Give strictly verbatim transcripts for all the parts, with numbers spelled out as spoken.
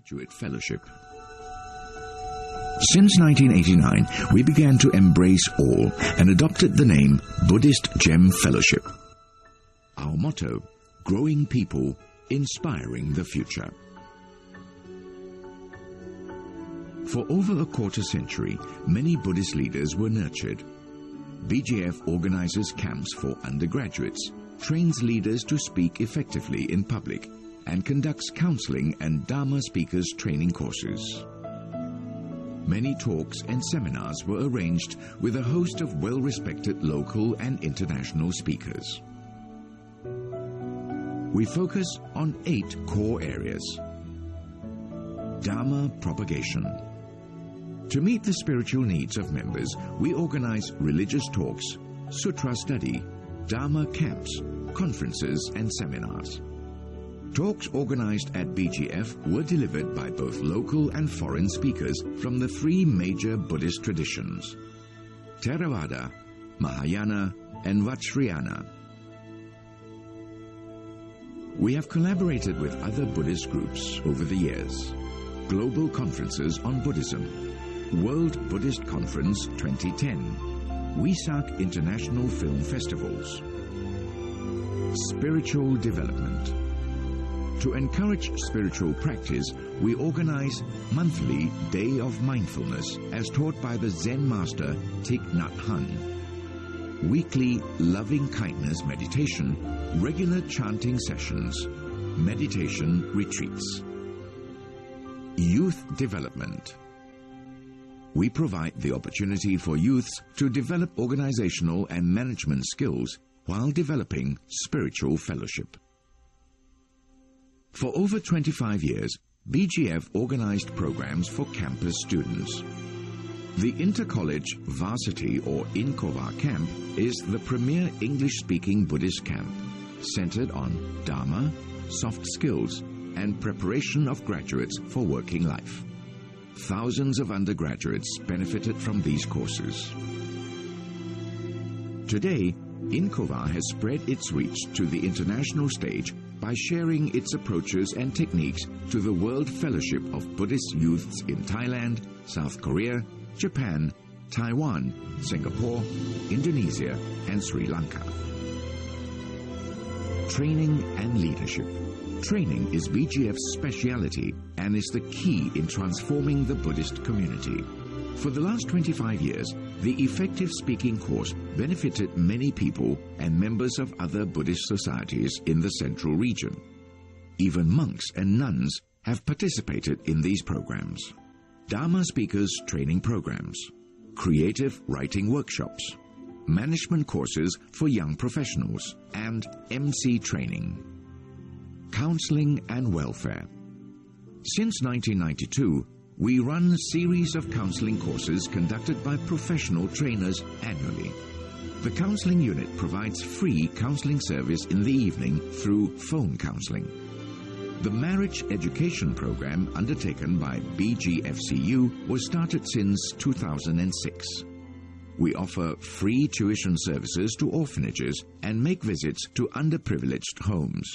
Graduate Fellowship. Since nineteen eighty-nine, we began to embrace all and adopted the name Buddhist Gem Fellowship. Our motto, growing people, inspiring the future. For over a quarter century, many Buddhist leaders were nurtured. B G F organizes camps for undergraduates, trains leaders to speak effectively in public, and conducts counseling and Dharma speakers training courses. Many talks and seminars were arranged with a host of well-respected local and international speakers. We focus on eight core areas. Dharma propagation. To meet the spiritual needs of members, we organize religious talks, sutra study, Dharma camps, conferences and seminars. Talks organized at B G F were delivered by both local and foreign speakers from the three major Buddhist traditions: Theravada, Mahayana and Vajrayana. We have collaborated with other Buddhist groups over the years. Global Conferences on Buddhism, World Buddhist Conference twenty ten, Wesak International Film Festivals. Spiritual development. To encourage spiritual practice, we organize monthly Day of Mindfulness as taught by the Zen master Thich Nhat Hanh, weekly loving kindness meditation, regular chanting sessions, meditation retreats. Youth development. We provide the opportunity for youths to develop organizational and management skills while developing spiritual fellowship. For over twenty-five years, B G F organized programs for campus students. The Inter-College Varsity or Inkova Camp is the premier English-speaking Buddhist camp, centered on Dharma, soft skills, and preparation of graduates for working life. Thousands of undergraduates benefited from these courses. Today, Inkova has spread its reach to the international stage by sharing its approaches and techniques to the World Fellowship of Buddhist Youths in Thailand, South Korea, Japan, Taiwan, Singapore, Indonesia, and Sri Lanka. Training and leadership. Training is B G F's speciality and is the key in transforming the Buddhist community. For the last twenty-five years, the Effective Speaking course benefited many people and members of other Buddhist societies in the central region. Even monks and nuns have participated in these programs. Dharma speakers training programs, creative writing workshops, management courses for young professionals, and M C training. Counseling and welfare. Since nineteen ninety-two, we run a series of counseling courses conducted by professional trainers annually. The counseling unit provides free counseling service in the evening through phone counseling. The marriage education program undertaken by B G F C U was started since two thousand six. We offer free tuition services to orphanages and make visits to underprivileged homes.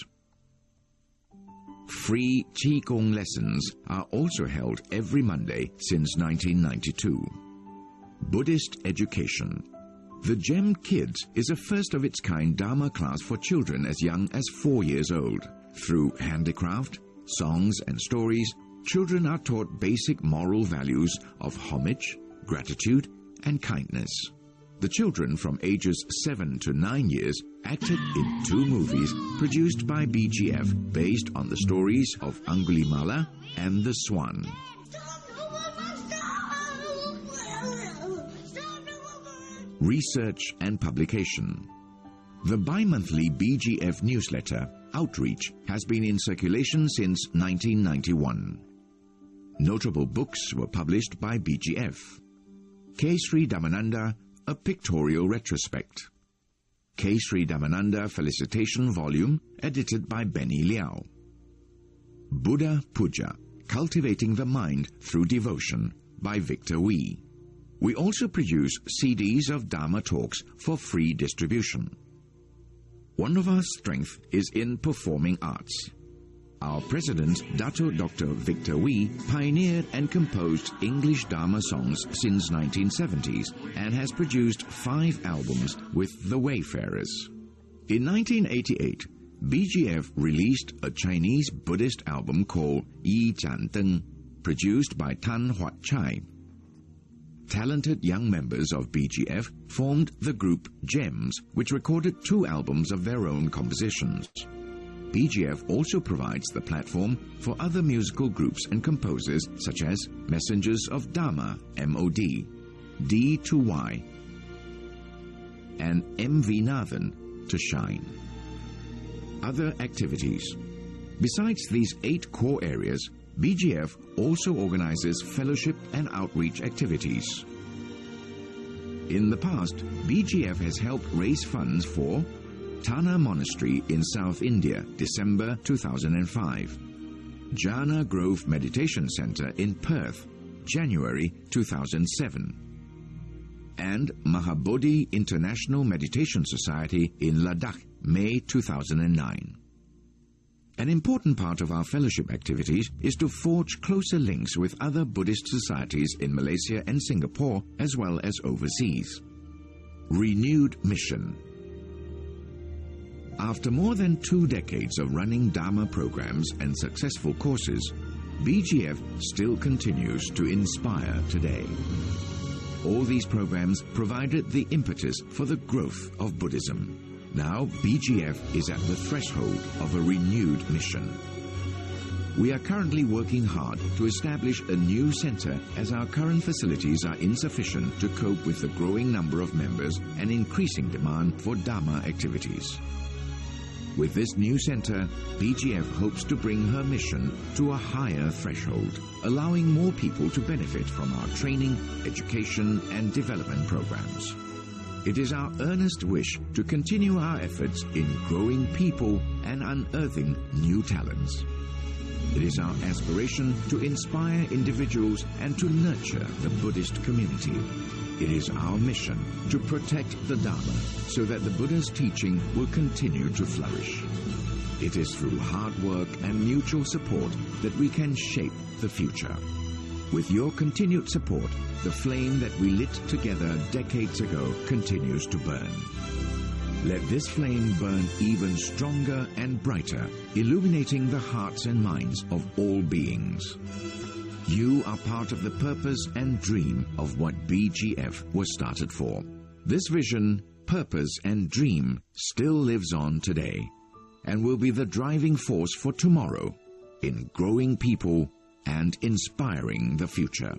Free Qigong lessons are also held every Monday since nineteen ninety-two. Buddhist education. The Gem Kids is a first-of-its-kind Dharma class for children as young as four years old. Through handicraft, songs and stories, children are taught basic moral values of homage, gratitude, and kindness. The children from ages seven to nine years acted in two movies produced by B G F based on the stories of Angulimala and the Swan. Research and publication. The bi-monthly B G F newsletter, Outreach, has been in circulation since nineteen ninety-one. Notable books were published by B G F. K. Sri Dhammananda, A Pictorial Retrospect. K. Sri Dhammananda Felicitation Volume, edited by Benny Liao. Buddha Puja, Cultivating the Mind Through Devotion, by Victor Wee. We also produce C Ds of Dharma talks for free distribution. One of our strengths is in performing arts. Our president, Dato Doctor Victor Wee, pioneered and composed English Dharma songs since nineteen seventies and has produced five albums with The Wayfarers. In nineteen eighty-eight, B G F released a Chinese Buddhist album called Yi Jian Deng, produced by Tan Huat Chai. Talented young members of B G F formed the group Gems, which recorded two albums of their own compositions. B G F also provides the platform for other musical groups and composers such as Messengers of Dharma, M O D, D two Y, and M V Nathan to shine. Other activities. Besides these eight core areas, B G F also organizes fellowship and outreach activities. In the past, B G F has helped raise funds for Tana Monastery in South India, December two thousand five. Jhana Grove Meditation Center in Perth, January two thousand seven. And Mahabodhi International Meditation Society in Ladakh, May two thousand nine. An important part of our fellowship activities is to forge closer links with other Buddhist societies in Malaysia and Singapore, as well as overseas. Renewed mission. After more than two decades of running Dharma programs and successful courses, B G F still continues to inspire today. All these programs provided the impetus for the growth of Buddhism. Now B G F is at the threshold of a renewed mission. We are currently working hard to establish a new center as our current facilities are insufficient to cope with the growing number of members and increasing demand for Dharma activities. With this new center, B G F hopes to bring her mission to a higher threshold, allowing more people to benefit from our training, education, and development programs. It is our earnest wish to continue our efforts in growing people and unearthing new talents. It is our aspiration to inspire individuals and to nurture the Buddhist community. It is our mission to protect the Dharma so that the Buddha's teaching will continue to flourish. It is through hard work and mutual support that we can shape the future. With your continued support, the flame that we lit together decades ago continues to burn. Let this flame burn even stronger and brighter, illuminating the hearts and minds of all beings. You are part of the purpose and dream of what B G F was started for. This vision, purpose, and dream still lives on today and will be the driving force for tomorrow in growing people and inspiring the future.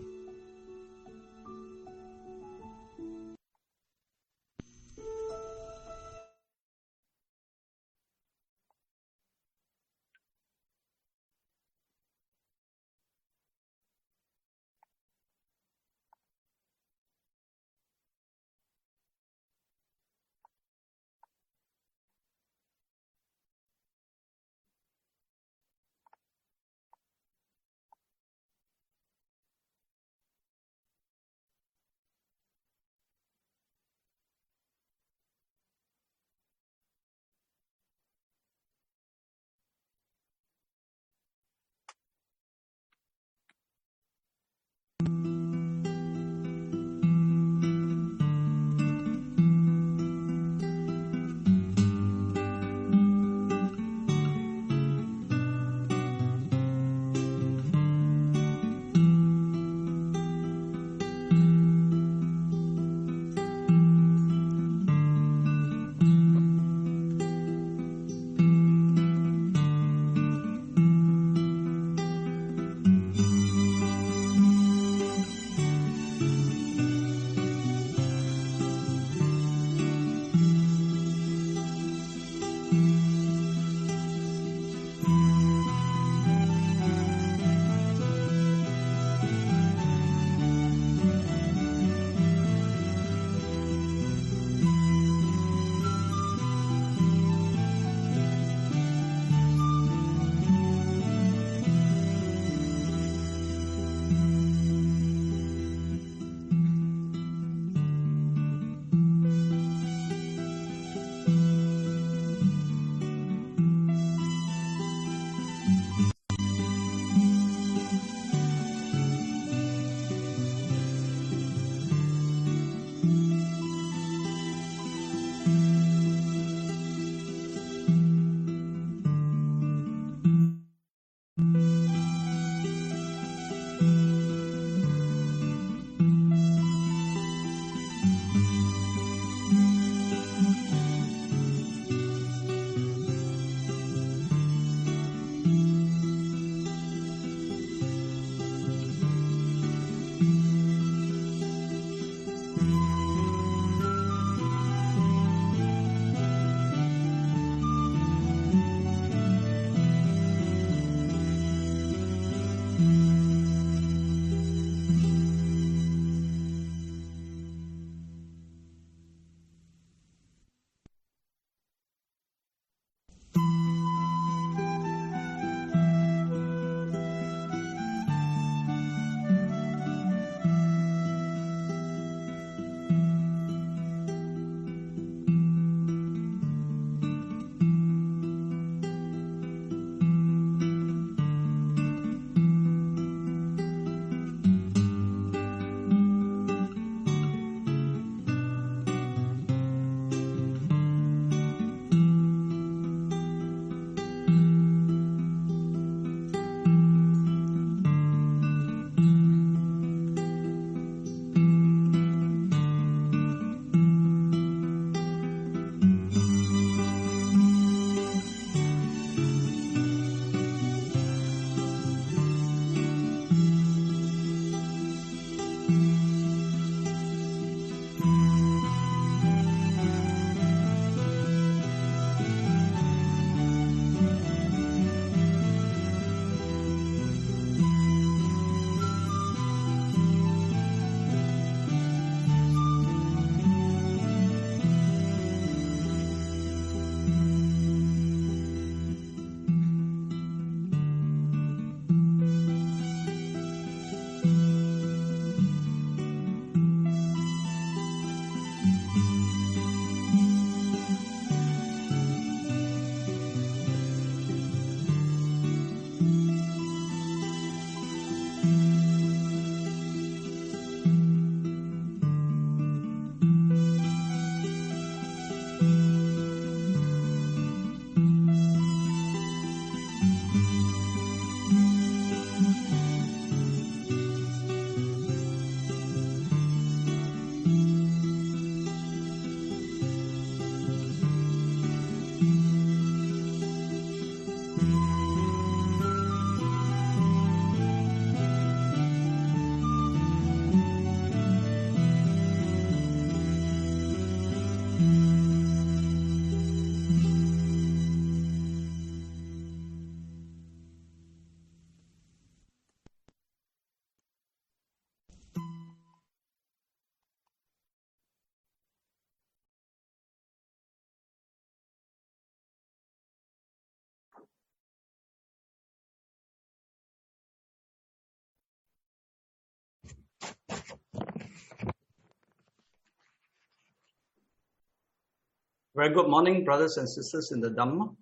Very good morning, brothers and sisters in the Dhamma.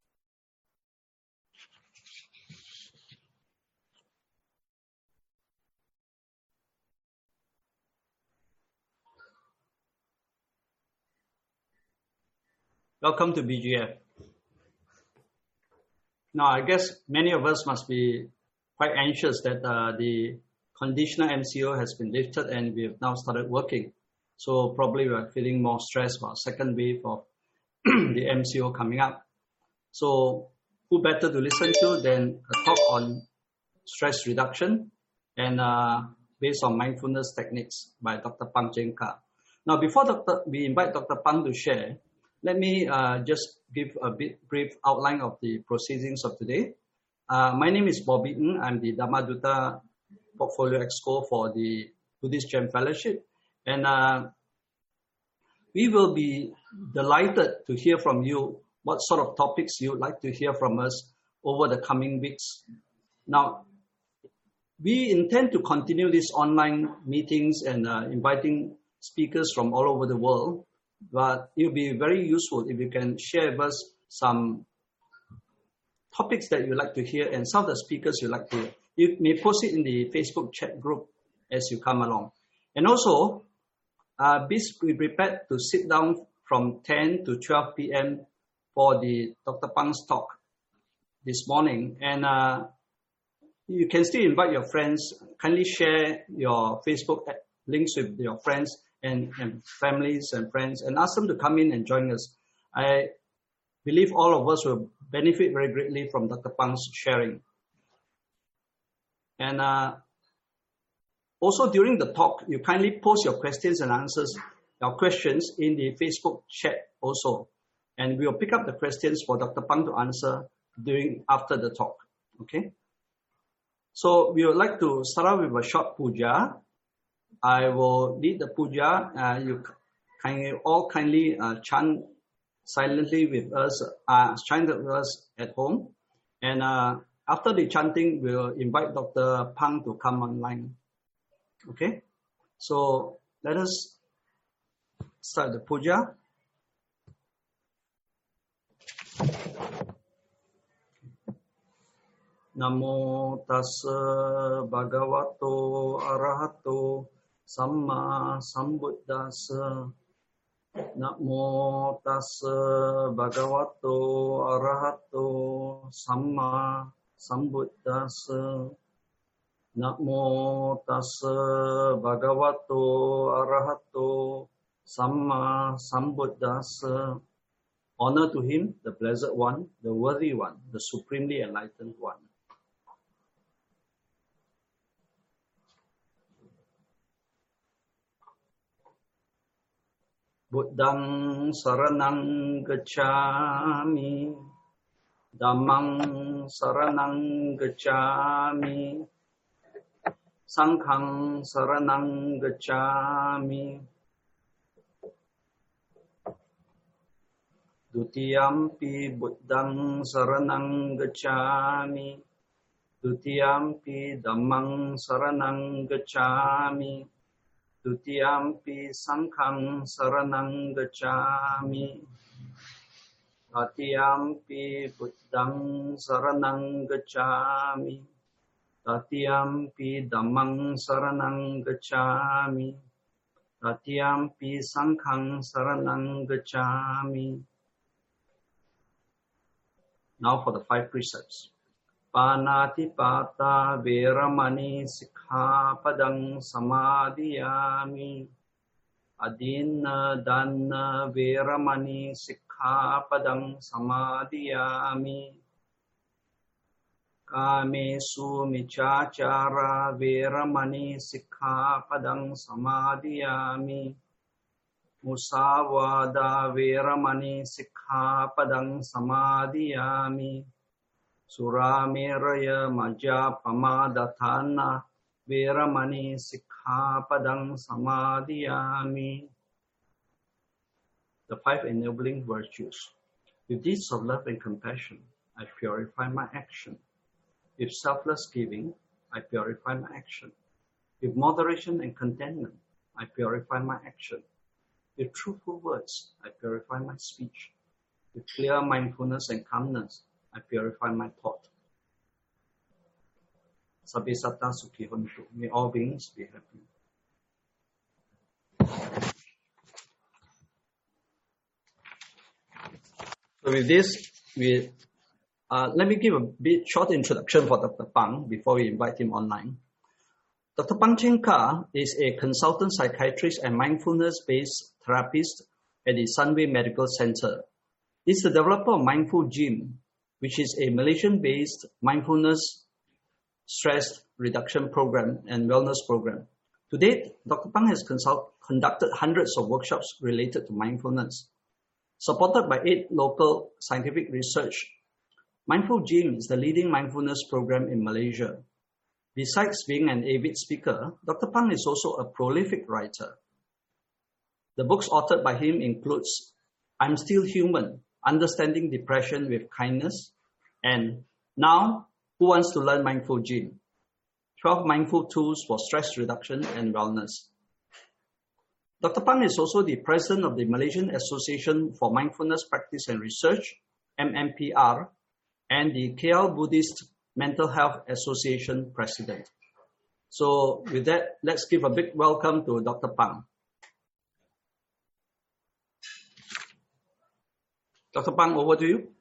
Welcome to B G F. Now, I guess many of us must be quite anxious that uh, the conditional M C O has been lifted and we have now started working. So probably we are feeling more stressed about second wave of the M C O coming up. So who better to listen to than a talk on stress reduction and uh, based on mindfulness techniques by Doctor Pang Cheng Ka. Now, before Doctor we invite Doctor Pang to share, let me uh, just give a bit brief outline of the proceedings of today. Uh, my name is Bobby Ng. I'm the Dhammaduta Portfolio Exco for the Buddhist Gem Fellowship. And uh, we will be delighted to hear from you what sort of topics you'd like to hear from us over the coming weeks. Now, we intend to continue these online meetings and uh, inviting speakers from all over the world. But it will be very useful if you can share with us some topics that you'd like to hear and some of the speakers you'd like to hear. You may post it in the Facebook chat group as you come along. And also, uh, be prepared to sit down from ten to twelve p m for the Doctor Pang's talk this morning. And uh, you can still invite your friends. Kindly share your Facebook links with your friends And, and families and friends and ask them to come in and join us. I believe all of us will benefit very greatly from Doctor Pang's sharing. And uh, also during the talk, you kindly post your questions and answers, your questions in the Facebook chat also. And we will pick up the questions for Doctor Pang to answer during after the talk. Okay. So we would like to start out with a short puja. I will lead the puja. Uh, you kindly, all kindly uh, chant silently with us, uh, chant with us at home. And uh, after the chanting, we'll invite Doctor Pang to come online. Okay? So let us start the puja. Namo tassa bhagavato arahato Samma Sambuddhassa. Namo tassa bhagavato arahato Samma Sambuddhassa. Namo tassa bhagavato arahato Samma Sambuddhassa. Honor to him, the blessed one, the worthy one, the supremely enlightened one. Buddhang saranang gacchami, Dhammang saranang gacchami, Sanghang saranang gacchami, Dutiyampi Buddhang saranang gacchami, Dutiyampi Dhammang saranang gacchami, Dutiyampi Sanghang saranang gacchami. Tatiyampi Buddhang saranang gacchami. Tatiyampi Dhammang saranang gacchami. Tatiyampi Sanghang saranang gacchami. Now for the five precepts. Panatipata veramani sikkhapadang samadhiyami. Adina dana veramani sikkhapadang samadhiyami. Kamesu michachara veramani sikkhapadang samadhiyami. Musavada veramani sikkhapadang samadhiyami. Surameraya majapamadatana veramani sikkhapadang samadhiyami. The five enabling virtues. With deeds of love and compassion, I purify my action. With selfless giving, I purify my action. With moderation and contentment, I purify my action. With truthful words, I purify my speech. With clear mindfulness and calmness, I purify my thought. Sabbe Satta Sukhi Hontu. May all beings be happy. So with this, we uh, let me give a bit short introduction for Doctor Pang before we invite him online. Doctor Pang Cheng Kah is a consultant psychiatrist and mindfulness-based therapist at the Sunway Medical Center. He's the developer of Mindful Gym, which is a Malaysian-based mindfulness stress reduction program and wellness program. To date, Doctor Pang has consult, conducted hundreds of workshops related to mindfulness. Supported by eight local scientific research, Mindful Gym is the leading mindfulness program in Malaysia. Besides being an avid speaker, Doctor Pang is also a prolific writer. The books authored by him includes I'm Still Human, Understanding Depression with Kindness, and Now, Who Wants to Learn Mindful Gym? twelve Mindful Tools for Stress Reduction and Wellness. Doctor Pang is also the president of the Malaysian Association for Mindfulness Practice and Research, M M P R, and the K L Buddhist Mental Health Association president. So with that, let's give a big welcome to Doctor Pang. Doctor Pang, over to you.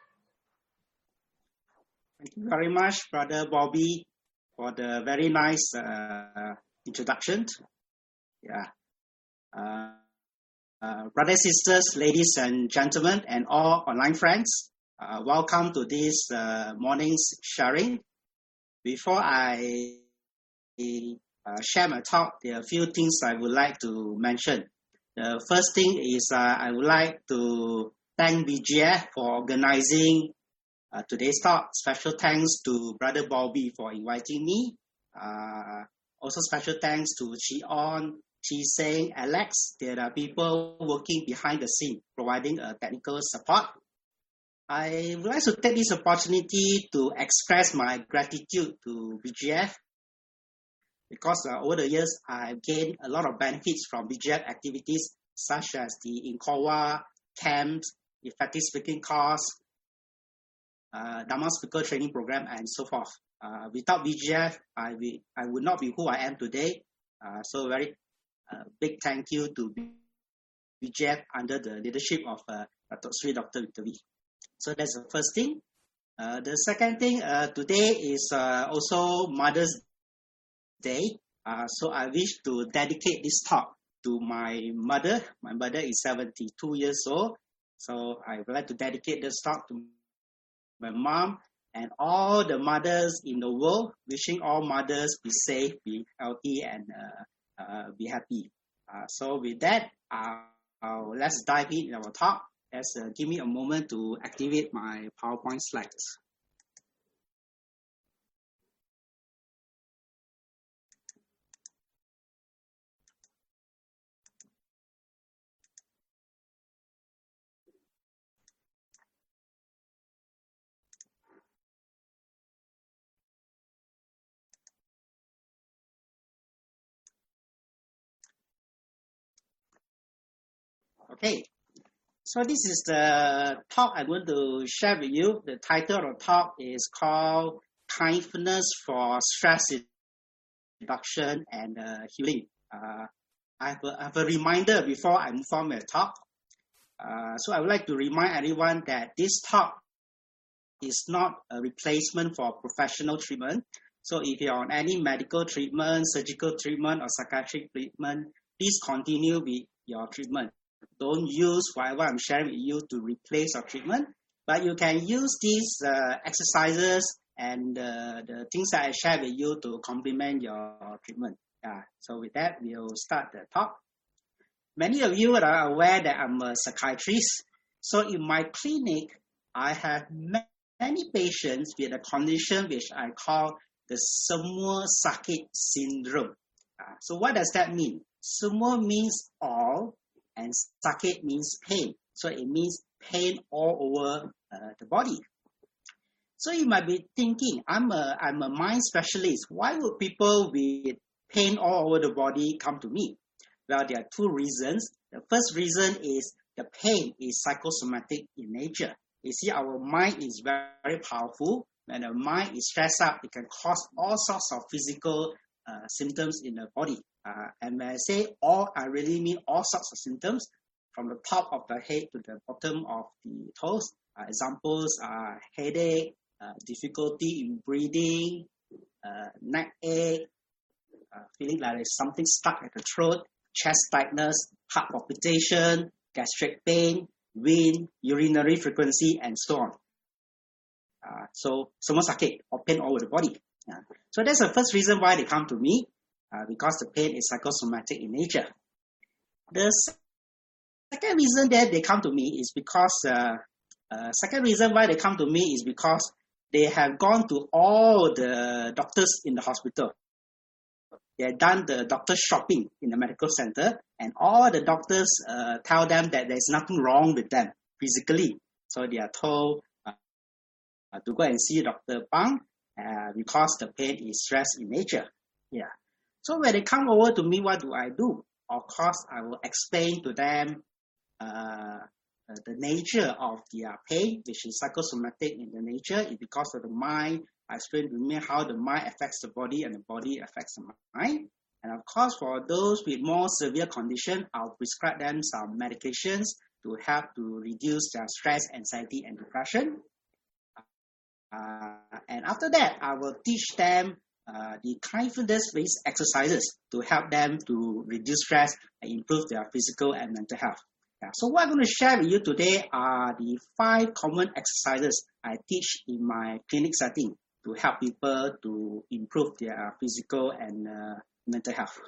Thank you very much, Brother Bobby, for the very nice uh, introduction. Yeah. Uh, uh, brothers, sisters, ladies and gentlemen, and all online friends, uh, welcome to this uh, morning's sharing. Before I uh, share my talk, there are a few things I would like to mention. The first thing is uh, I would like to thank B G F for organizing uh, today's talk. Special thanks to Brother Bobby for inviting me. Uh, also special thanks to Chi On, Chi Seng, Alex. There are people working behind the scene, providing a technical support. I would like to take this opportunity to express my gratitude to B G F because uh, over the years, I've gained a lot of benefits from B G F activities such as the Incowa camps, effective speaking course, uh, Dharma speaker training program, and so forth. Uh, without B G F, I, will, I would not be who I am today. Uh, so very uh, big thank you to B G F under the leadership of uh, Doctor Sri Doctor Victor Wee. So that's the first thing. Uh, the second thing, uh, today is uh, also Mother's Day. Uh, so I wish to dedicate this talk to my mother. My mother is seventy-two years old. So I would like to dedicate this talk to my mom and all the mothers in the world, wishing all mothers be safe, be healthy, and uh, uh, be happy. Uh, so with that, uh, uh, let's dive in our talk. Let's uh, give me a moment to activate my PowerPoint slides. Okay, so this is the talk I'm going to share with you. The title of the talk is called Kindness for Stress Reduction and uh, Healing. Uh, I, have a, I have a reminder before I move on with the talk. Uh, so I would like to remind everyone that this talk is not a replacement for professional treatment. So if you're on any medical treatment, surgical treatment, or psychiatric treatment, please continue with your treatment. Don't use whatever I'm sharing with you to replace your treatment, but you can use these uh, exercises and uh, the things that I share with you to complement your treatment. Yeah. So with that, we'll start the talk. Many of you are aware that I'm a psychiatrist. So in my clinic, I have many patients with a condition which I call the Semua Sakit syndrome. Uh, so what does that mean? Semua means all, and sakit means pain. So it means pain all over uh, the body. So you might be thinking, I'm a, I'm a mind specialist. Why would people with pain all over the body come to me? Well, there are two reasons. The first reason is the pain is psychosomatic in nature. You see, our mind is very, very powerful. When the mind is stressed out, it can cause all sorts of physical uh, symptoms in the body. Uh, and when I say all, I really mean all sorts of symptoms, from the top of the head to the bottom of the toes. Uh, examples are headache, uh, difficulty in breathing, uh, neck ache, uh, feeling like there's something stuck at the throat, chest tightness, heart palpitation, gastric pain, wind, urinary frequency, and so on. Uh, so, semua sakit or pain all over the body. Yeah. So that's the first reason why they come to me, uh, because the pain is psychosomatic in nature. The second reason that they come to me is because, uh, uh, second reason why they come to me is because they have gone to all the doctors in the hospital. They have done the doctor shopping in the medical center, and all the doctors uh, tell them that there's nothing wrong with them physically. So they are told uh, to go and see Doctor Pang uh, because the pain is stress in nature. Yeah. So when they come over to me, what do I do? Of course, I will explain to them uh, the nature of their pain, which is psychosomatic in the nature. It's because of the mind. I explain to me how the mind affects the body and the body affects the mind. And of course, for those with more severe condition, I'll prescribe them some medications to help to reduce their stress, anxiety, and depression. Uh, and after that, I will teach them uh, the mindfulness-based exercises to help them to reduce stress and improve their physical and mental health. Yeah. So what I'm going to share with you today are the five common exercises I teach in my clinic setting to help people to improve their physical and uh, mental health.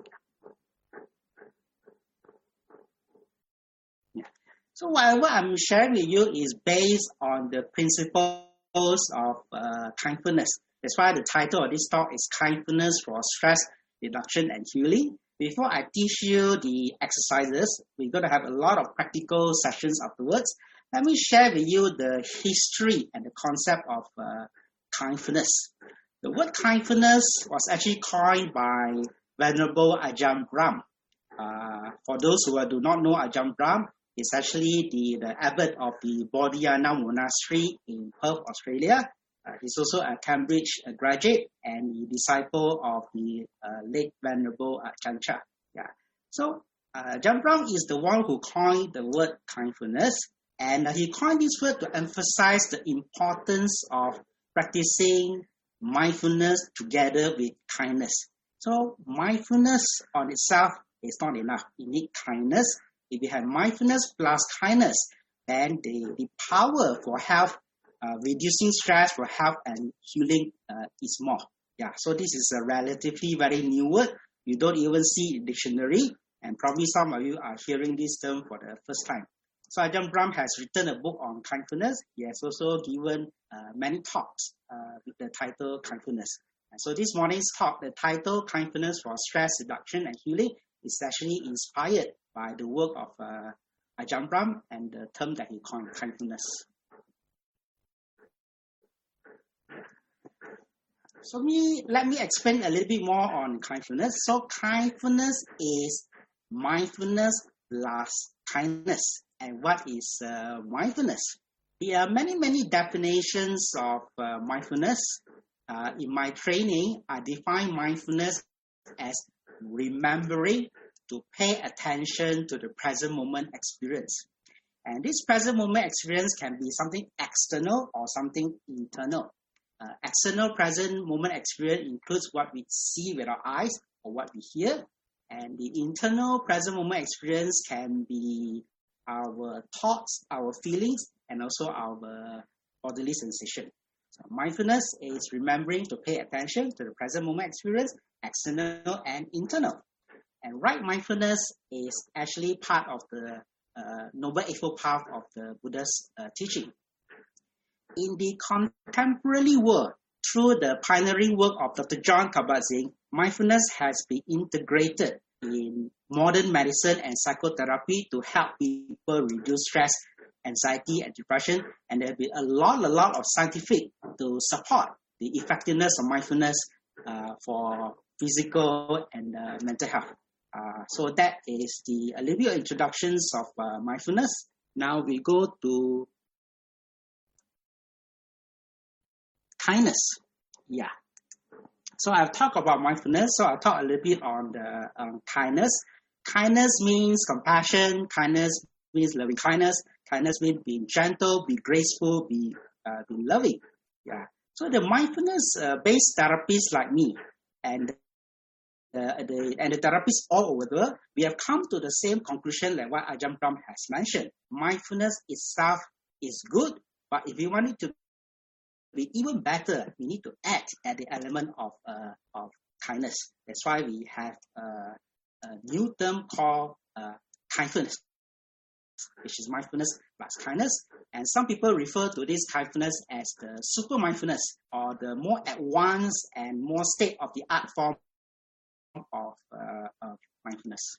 Yeah. So what I'm sharing with you is based on the principles of uh, mindfulness. That's why the title of this talk is Mindfulness for Stress Reduction and Healing. Before I teach you the exercises, we're going to have a lot of practical sessions afterwards. Let me share with you the history and the concept of uh, mindfulness. The word mindfulness was actually coined by Venerable Ajahn Brahm. Uh, for those who do not know Ajahn Brahm, he's actually the, the abbot of the Bodhiana Monastery in Perth, Australia. Uh, he's also a Cambridge uh, graduate and a disciple of the uh, late Venerable uh, Ajahn Chah. Yeah. So uh, Ajahn Brahm is the one who coined the word mindfulness, and uh, he coined this word to emphasize the importance of practicing mindfulness together with kindness. So mindfulness on itself is not enough. You need kindness. If you have mindfulness plus kindness, then the, the power for health, uh, reducing stress for health and healing uh, is more. Yeah. So this is a relatively very new word. You don't even see in dictionary, and probably some of you are hearing this term for the first time. So Ajahn Brahm has written a book on mindfulness. He has also given uh, many talks uh, with the title Mindfulness. And so this morning's talk, the title Mindfulness for Stress Reduction and Healing, is actually inspired by the work of uh, Ajahn Brahm and the term that he coined, mindfulness. So me, let me explain a little bit more on mindfulness. So mindfulness is mindfulness plus kindness. And what is uh, mindfulness? There are many, many definitions of uh, mindfulness. Uh, in my training, I define mindfulness as remembering to pay attention to the present moment experience. And this present moment experience can be something external or something internal. Uh, external present moment experience includes what we see with our eyes or what we hear. And the internal present moment experience can be our thoughts, our feelings, and also our bodily sensation. So mindfulness is remembering to pay attention to the present moment experience, external and internal. And right mindfulness is actually part of the uh, Noble Eightfold Path of the Buddha's uh, teaching. In the contemporary world, through the pioneering work of Doctor Jon Kabat-Zinn, mindfulness has been integrated in modern medicine and psychotherapy to help people reduce stress, anxiety, and depression. And there will be a lot, a lot of scientific to support the effectiveness of mindfulness uh, for physical and uh, mental health. Uh, so that is the a little bit of introductions of uh, mindfulness. Now we go to kindness. Yeah. So I've talked about mindfulness. So I'll talk a little bit on the um, kindness. Kindness means compassion. Kindness means loving kindness. Kindness means being gentle, be graceful, be uh, be loving. Yeah. So the mindfulness-based uh, therapists like me and uh, the and the therapists all over the world, we have come to the same conclusion like what Ajahn Brahm has mentioned. Mindfulness itself is good, but if you want it to be even better, we need to add at the element of uh, of kindness. That's why we have uh, a new term called uh, kindfulness, which is mindfulness plus kindness. And some people refer to this kindfulness as the super mindfulness, or the more advanced and more state-of-the-art form of, uh, of mindfulness.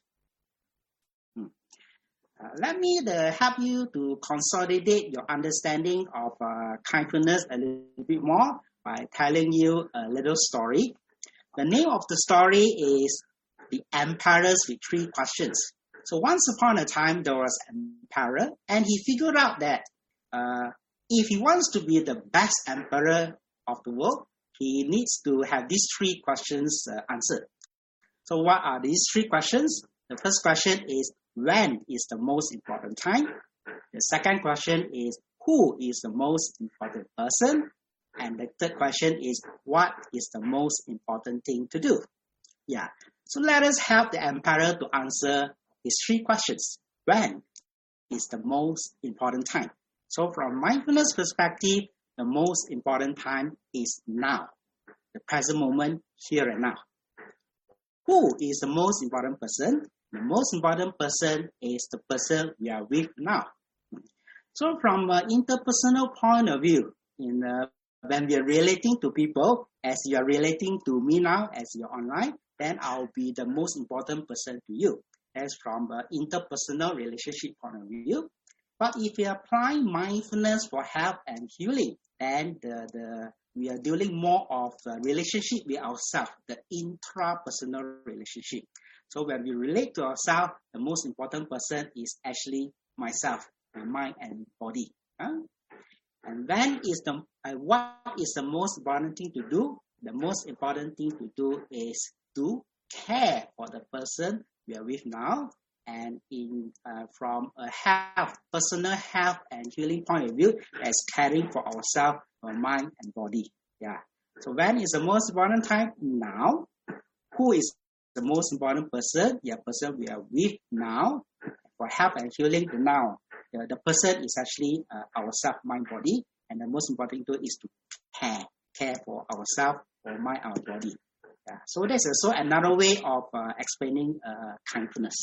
Hmm. Uh, let me uh, help you to consolidate your understanding of uh, kindfulness a little bit more by telling you a little story. The name of the story is The Emperors with Three Questions. So once upon a time, there was an emperor, and he figured out that uh, if he wants to be the best emperor of the world, he needs to have these three questions uh, answered. So what are these three questions? The first question is, when is the most important time? The second question is, who is the most important person? And the third question is, what is the most important thing to do? Yeah. So let us help the emperor to answer these three questions. When is the most important time? So from mindfulness perspective, the most important time is now, the present moment, here and now. Who is the most important person? The most important person is the person we are with now. So from an interpersonal point of view, in uh, when we are relating to people, as you are relating to me now, as you're online, then I'll be the most important person to you. That's from an interpersonal relationship point of view. But if we apply mindfulness for health and healing, then the, the we are dealing more of a relationship with ourselves, the intrapersonal relationship. So when we relate to ourselves, the most important person is actually myself, my mind and body. Huh? And when is the uh, what is the most important thing to do? The most important thing to do is to care for the person we are with now, and in uh, from a health, personal health and healing point of view, as caring for ourselves, our mind and body. Yeah. So when is the most important time? Now. Who is the most important person? The person we are with now. For health and healing, the now. The, the person is actually uh, ourselves, mind, body, and the most important thing is to care, care for ourselves, our mind, our body. Yeah. So that's also another way of uh, explaining uh, kindness.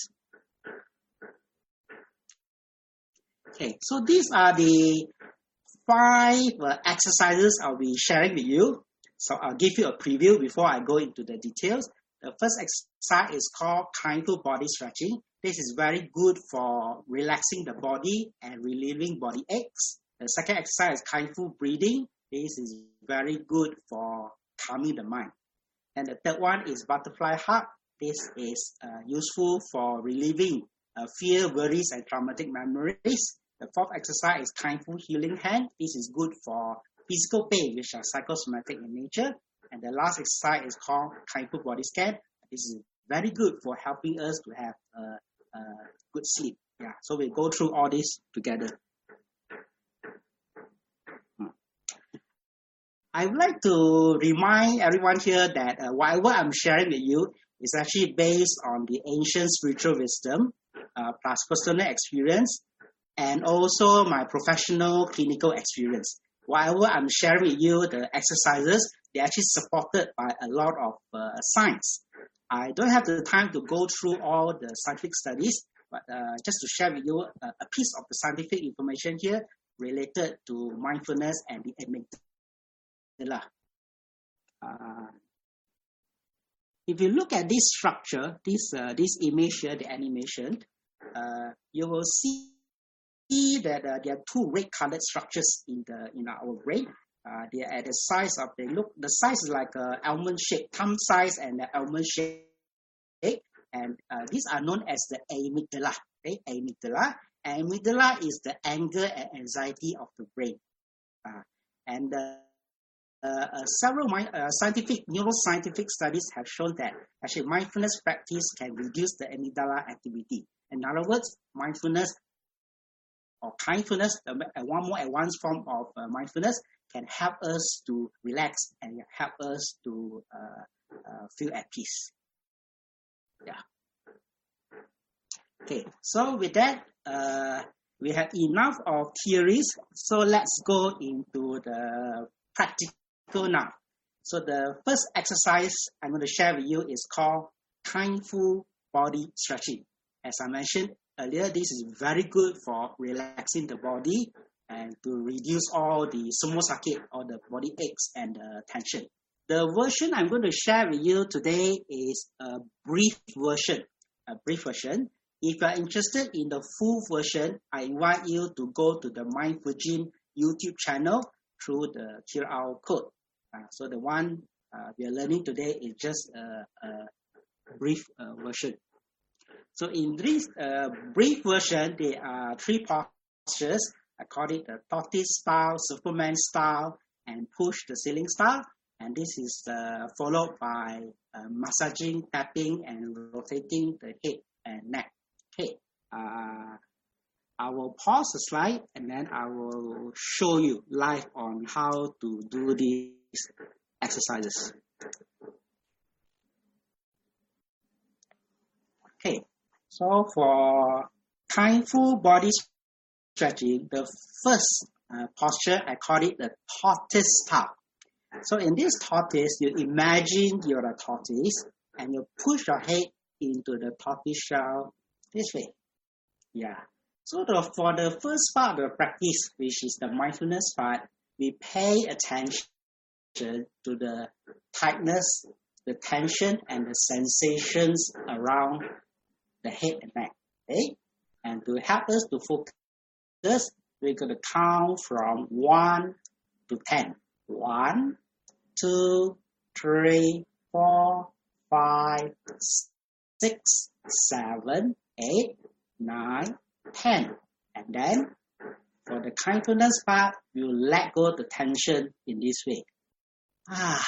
Okay, so these are the five uh, exercises I'll be sharing with you. So I'll give you a preview before I go into the details. The first exercise is called Kindful Body Stretching. This is very good for relaxing the body and relieving body aches. The second exercise is Kindful Breathing. This is very good for calming the mind. And the third one is Butterfly Hug. This is uh, useful for relieving uh, fear, worries, and traumatic memories. The fourth exercise is Kindful Healing Hand. This is good for physical pain, which are psychosomatic in nature. And the last exercise is called Kindful Body Scan. This is very good for helping us to have uh, uh, good sleep. Yeah, so we'll go through all this together. Hmm. I would like to remind everyone here that uh, whatever I'm sharing with you is actually based on the ancient spiritual wisdom uh, plus personal experience and also my professional clinical experience. Whatever I'm sharing with you, the exercises, they're actually supported by a lot of uh, science. I don't have the time to go through all the scientific studies, but uh, just to share with you a, a piece of the scientific information here related to mindfulness and the amygdala. Uh, if you look at this structure, this uh, this image here, the animation, uh, you will see that uh, there are two red-colored structures in the in our brain. Uh, they are at the size of they look. The size is like a almond shape, thumb size and the almond shape. and uh, these are known as the amygdala. Okay, amygdala. Amygdala is the anger and anxiety of the brain. Uh, and uh, uh, uh, several mi- uh, scientific, neuroscientific studies have shown that actually mindfulness practice can reduce the amygdala activity. In other words, mindfulness or kindfulness, uh, one more advanced form of uh, mindfulness, can help us to relax and help us to uh, uh, feel at peace. Yeah. Okay, so with that, uh, we have enough of theories. So let's go into the practical now. So the first exercise I'm going to share with you is called kindful body stretching. As I mentioned earlier, this is very good for relaxing the body and to reduce all the somosakit or the body aches and uh, tension. The version I'm going to share with you today is a brief version. A brief version. If you are interested in the full version, I invite you to go to the Mind Virgin YouTube channel through the Q R code. Uh, so the one uh, we are learning today is just a, a brief uh, version. So in this uh, brief version, there are three postures. I call it the tortoise style, Superman style, and push the ceiling style. And this is uh, followed by uh, massaging, tapping, and rotating the head and neck. Okay, uh, I will pause the slide and then I will show you live on how to do these exercises. Okay, so for kindful body stretching, the first uh, posture, I call it the tortoise style. So in this tortoise, you imagine you're a tortoise and you push your head into the tortoise shell this way. Yeah. So the, for the first part of the practice, which is the mindfulness part, we pay attention to the tightness, the tension, and the sensations around the head and neck. Okay? And to help us to focus, we're going to count from one to ten. One, two, three, four, five, six, seven, eight, nine, ten. And then for the kindfulness part, you let go the tension in this way. Ah.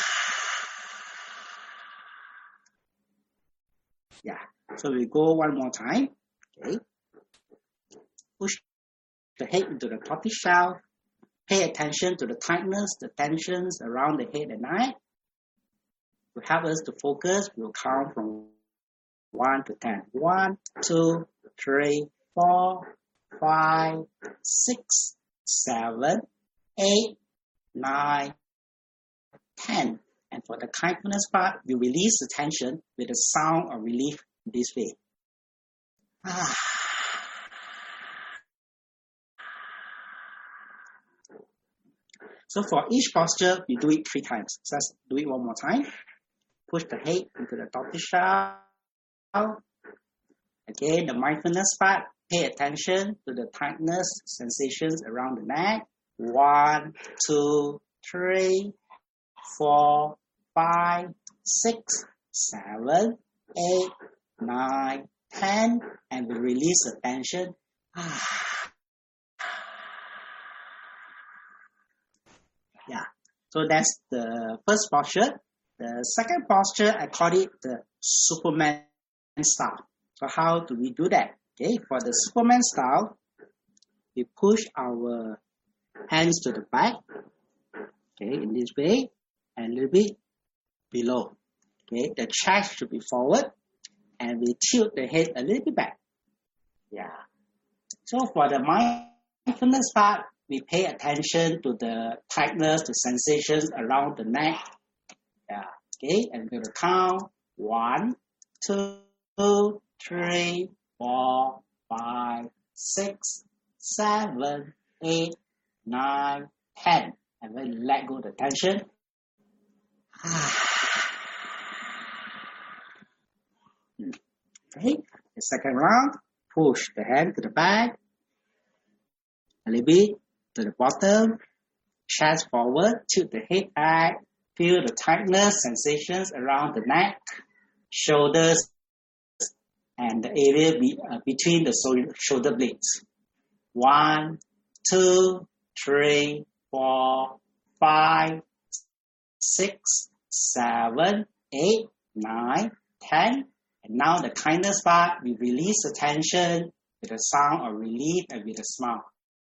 Yeah. So we go one more time. Okay. Push the head into the tortoise shell. Pay attention to the tightness, the tensions around the head and neck. To help us to focus, we'll count from one to ten. One, two, three, four, five, six, seven, eight, nine, ten. And for the kindness part, you release the tension with a sound of relief this way. Ah. So for each posture, we do it three times. So let's do it one more time. Push the head into the tortoise shell. Again, the mindfulness part. Pay attention to the tightness, sensations around the neck. One, two, three, four, five, six, seven, eight, nine, ten. And we release the tension. Yeah. So that's the first posture. The second posture, I call it the Superman style. So how do we do that? Okay, for the Superman style, we push our hands to the back, okay, in this way, and a little bit below. Okay, the chest should be forward, and we tilt the head a little bit back. Yeah. So for the mindfulness part, we pay attention to the tightness, the sensations around the neck. Yeah. Okay, and we're going to count one, two, three, four, five, six, seven, eight, nine, ten. And then let go the tension. Okay, the second round, push the hand to the back, a little bit to the bottom, chest forward, tilt the head back, feel the tightness, sensations around the neck, shoulders and the area be, uh, between the shoulder blades. One, two, three, four, five, six, seven, eight, nine, ten. And now the kindness part, we release the tension with a sound of relief and with a smile.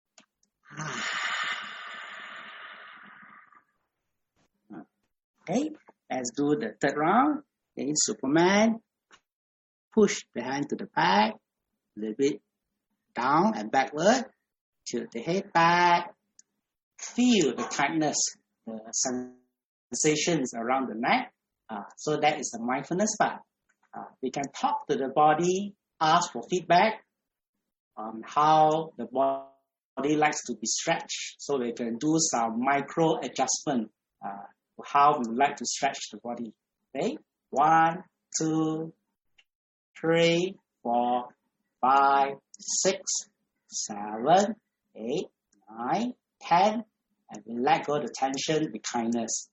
Okay, let's do the third round. Okay, Superman. Push the hand to the back, a little bit down and backward. Tilt the head back. Feel the tightness, the sensations around the neck. Uh, so that is the mindfulness part. Uh, we can talk to the body, ask for feedback on how the body likes to be stretched. So we can do some micro adjustment uh, to how we like to stretch the body. Okay, one, two, three, four, five, six, seven, eight, nine, ten, and we let go of the tension with kindness.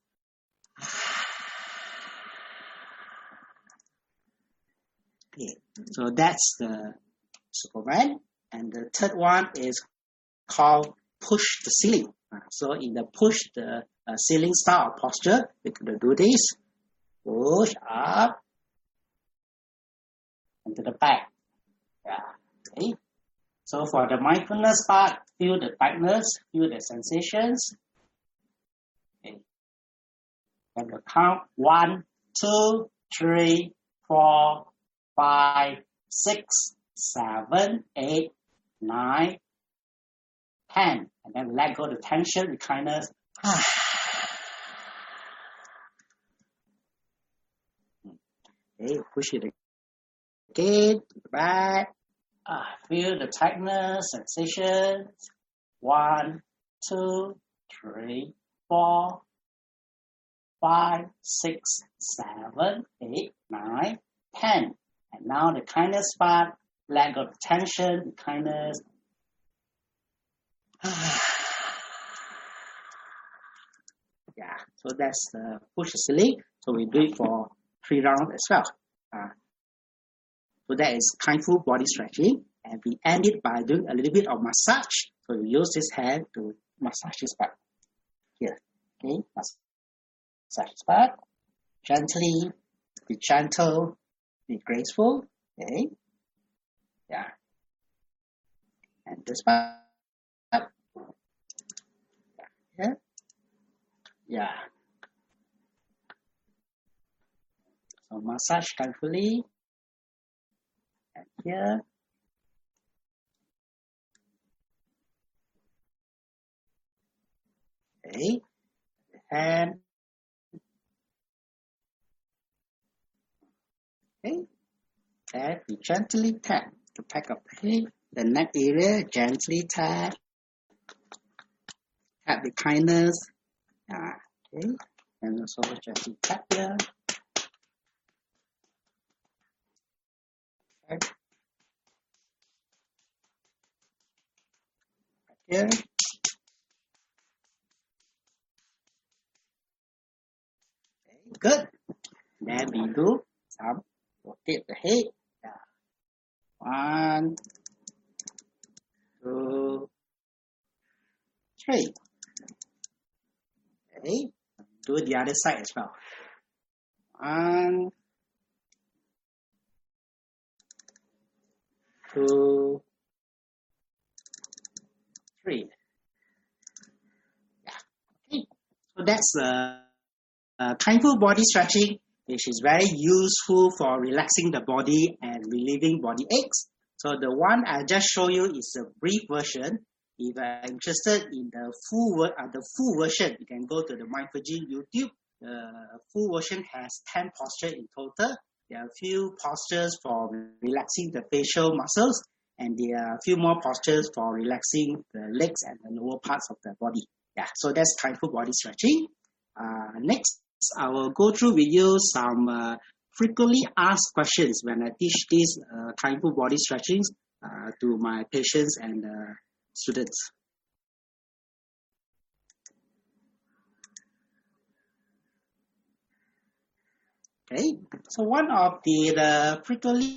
Okay, so that's the Superman, and the third one is called push the ceiling. So in the push the uh, ceiling style posture, we're going to do this. Push up and to the back. Yeah. Okay. So for the mindfulness part, feel the tightness, feel the sensations. Okay. And we'll count one, two, three, four, five, six, seven, eight, nine, ten. And then let go of the tension with kindness. Okay, push it again, to the back. Uh, feel the tightness, sensations. One, two, three, four, five, six, seven, eight, nine, ten. And now the kindness part, let go of the tension, the kindness. Yeah, so that's the push the ceiling. So we do it for three rounds as well. Uh, so that is kindful body stretching. And we end it by doing a little bit of massage. So we use this hand to massage this part. Here. Okay, massage this part. Gently, be gentle, be graceful. Okay. Yeah. And this part. Yeah. Yeah. So massage carefully. And here. Okay. And okay. And we gently tap the back of the head, the neck area, gently tap. Tap with kindness. Ah, okay. And also gently tap here. Okay. Here. Okay, good. Then we do some rotate the head. Yeah. One, two, three. Okay. Do the other side as well. One, two, three. Yeah. Okay. So that's uh, uh, kindful body stretching, which is very useful for relaxing the body and relieving body aches. So the one I just show you is a brief version. If you are interested in the full uh, the full version, you can go to the Mindful Gym YouTube. The full version has ten postures in total. There are a few postures for relaxing the facial muscles, and there are a few more postures for relaxing the legs and the lower parts of the body. Yeah, so that's kindful body stretching. Uh, next, I will go through with you some uh, frequently asked questions when I teach these uh, kindful body stretchings uh, to my patients and uh, students. Okay, so one of the, the frequently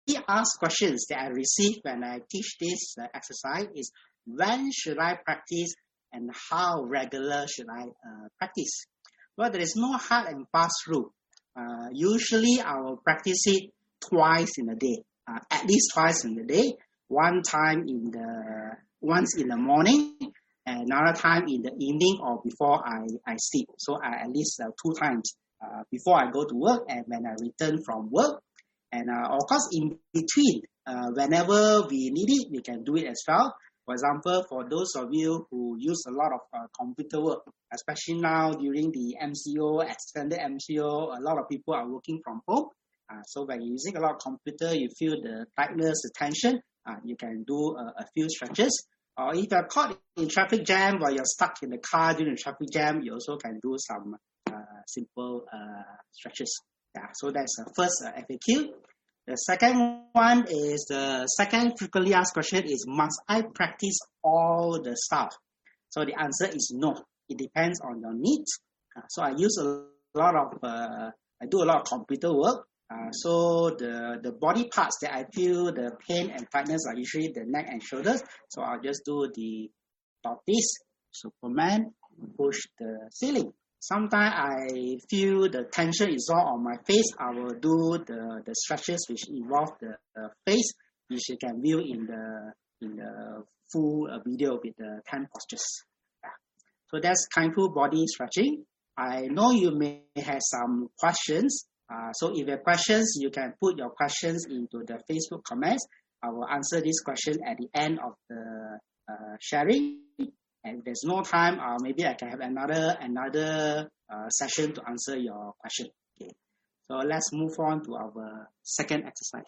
asked questions that I receive when I teach this uh, exercise is, when should I practice and how regular should I uh, practice? Well, there is no hard and fast rule. Uh, usually I will practice it twice in a day, uh, at least twice in a day. One time in the, once in the morning, and another time in the evening or before I, I sleep. So I, at least uh, two times uh, before I go to work and when I return from work. And uh, of course, in between, uh, whenever we need it, we can do it as well. For example, for those of you who use a lot of uh, computer work, especially now during the M C O, extended M C O, a lot of people are working from home. Uh, so when you're using a lot of computer, you feel the tightness, the tension, uh, you can do a, a few stretches. Or if you're caught in traffic jam or you're stuck in the car during the traffic jam, you also can do some uh, simple uh, stretches. Yeah, so that's the first uh, F A Q. The second one is the second frequently asked question is, must I practice all the stuff? So the answer is no. It depends on your needs. Uh, so I use a lot of, uh, I do a lot of computer work. Uh, so the, the body parts that I feel the pain and tightness are usually the neck and shoulders. So I'll just do the tortoise, Superman, push the ceiling. Sometimes I feel the tension is all on my face. I will do the, the stretches which involve the uh, face, which you can view in the in the full uh, video with the ten postures. Yeah. So that's Kindful body stretching. I know you may have some questions. Uh, so if you have questions, you can put your questions into the Facebook comments. I will answer this question at the end of the uh, sharing. And if there's no time, uh, maybe I can have another another uh, session to answer your question. Okay. So let's move on to our second exercise.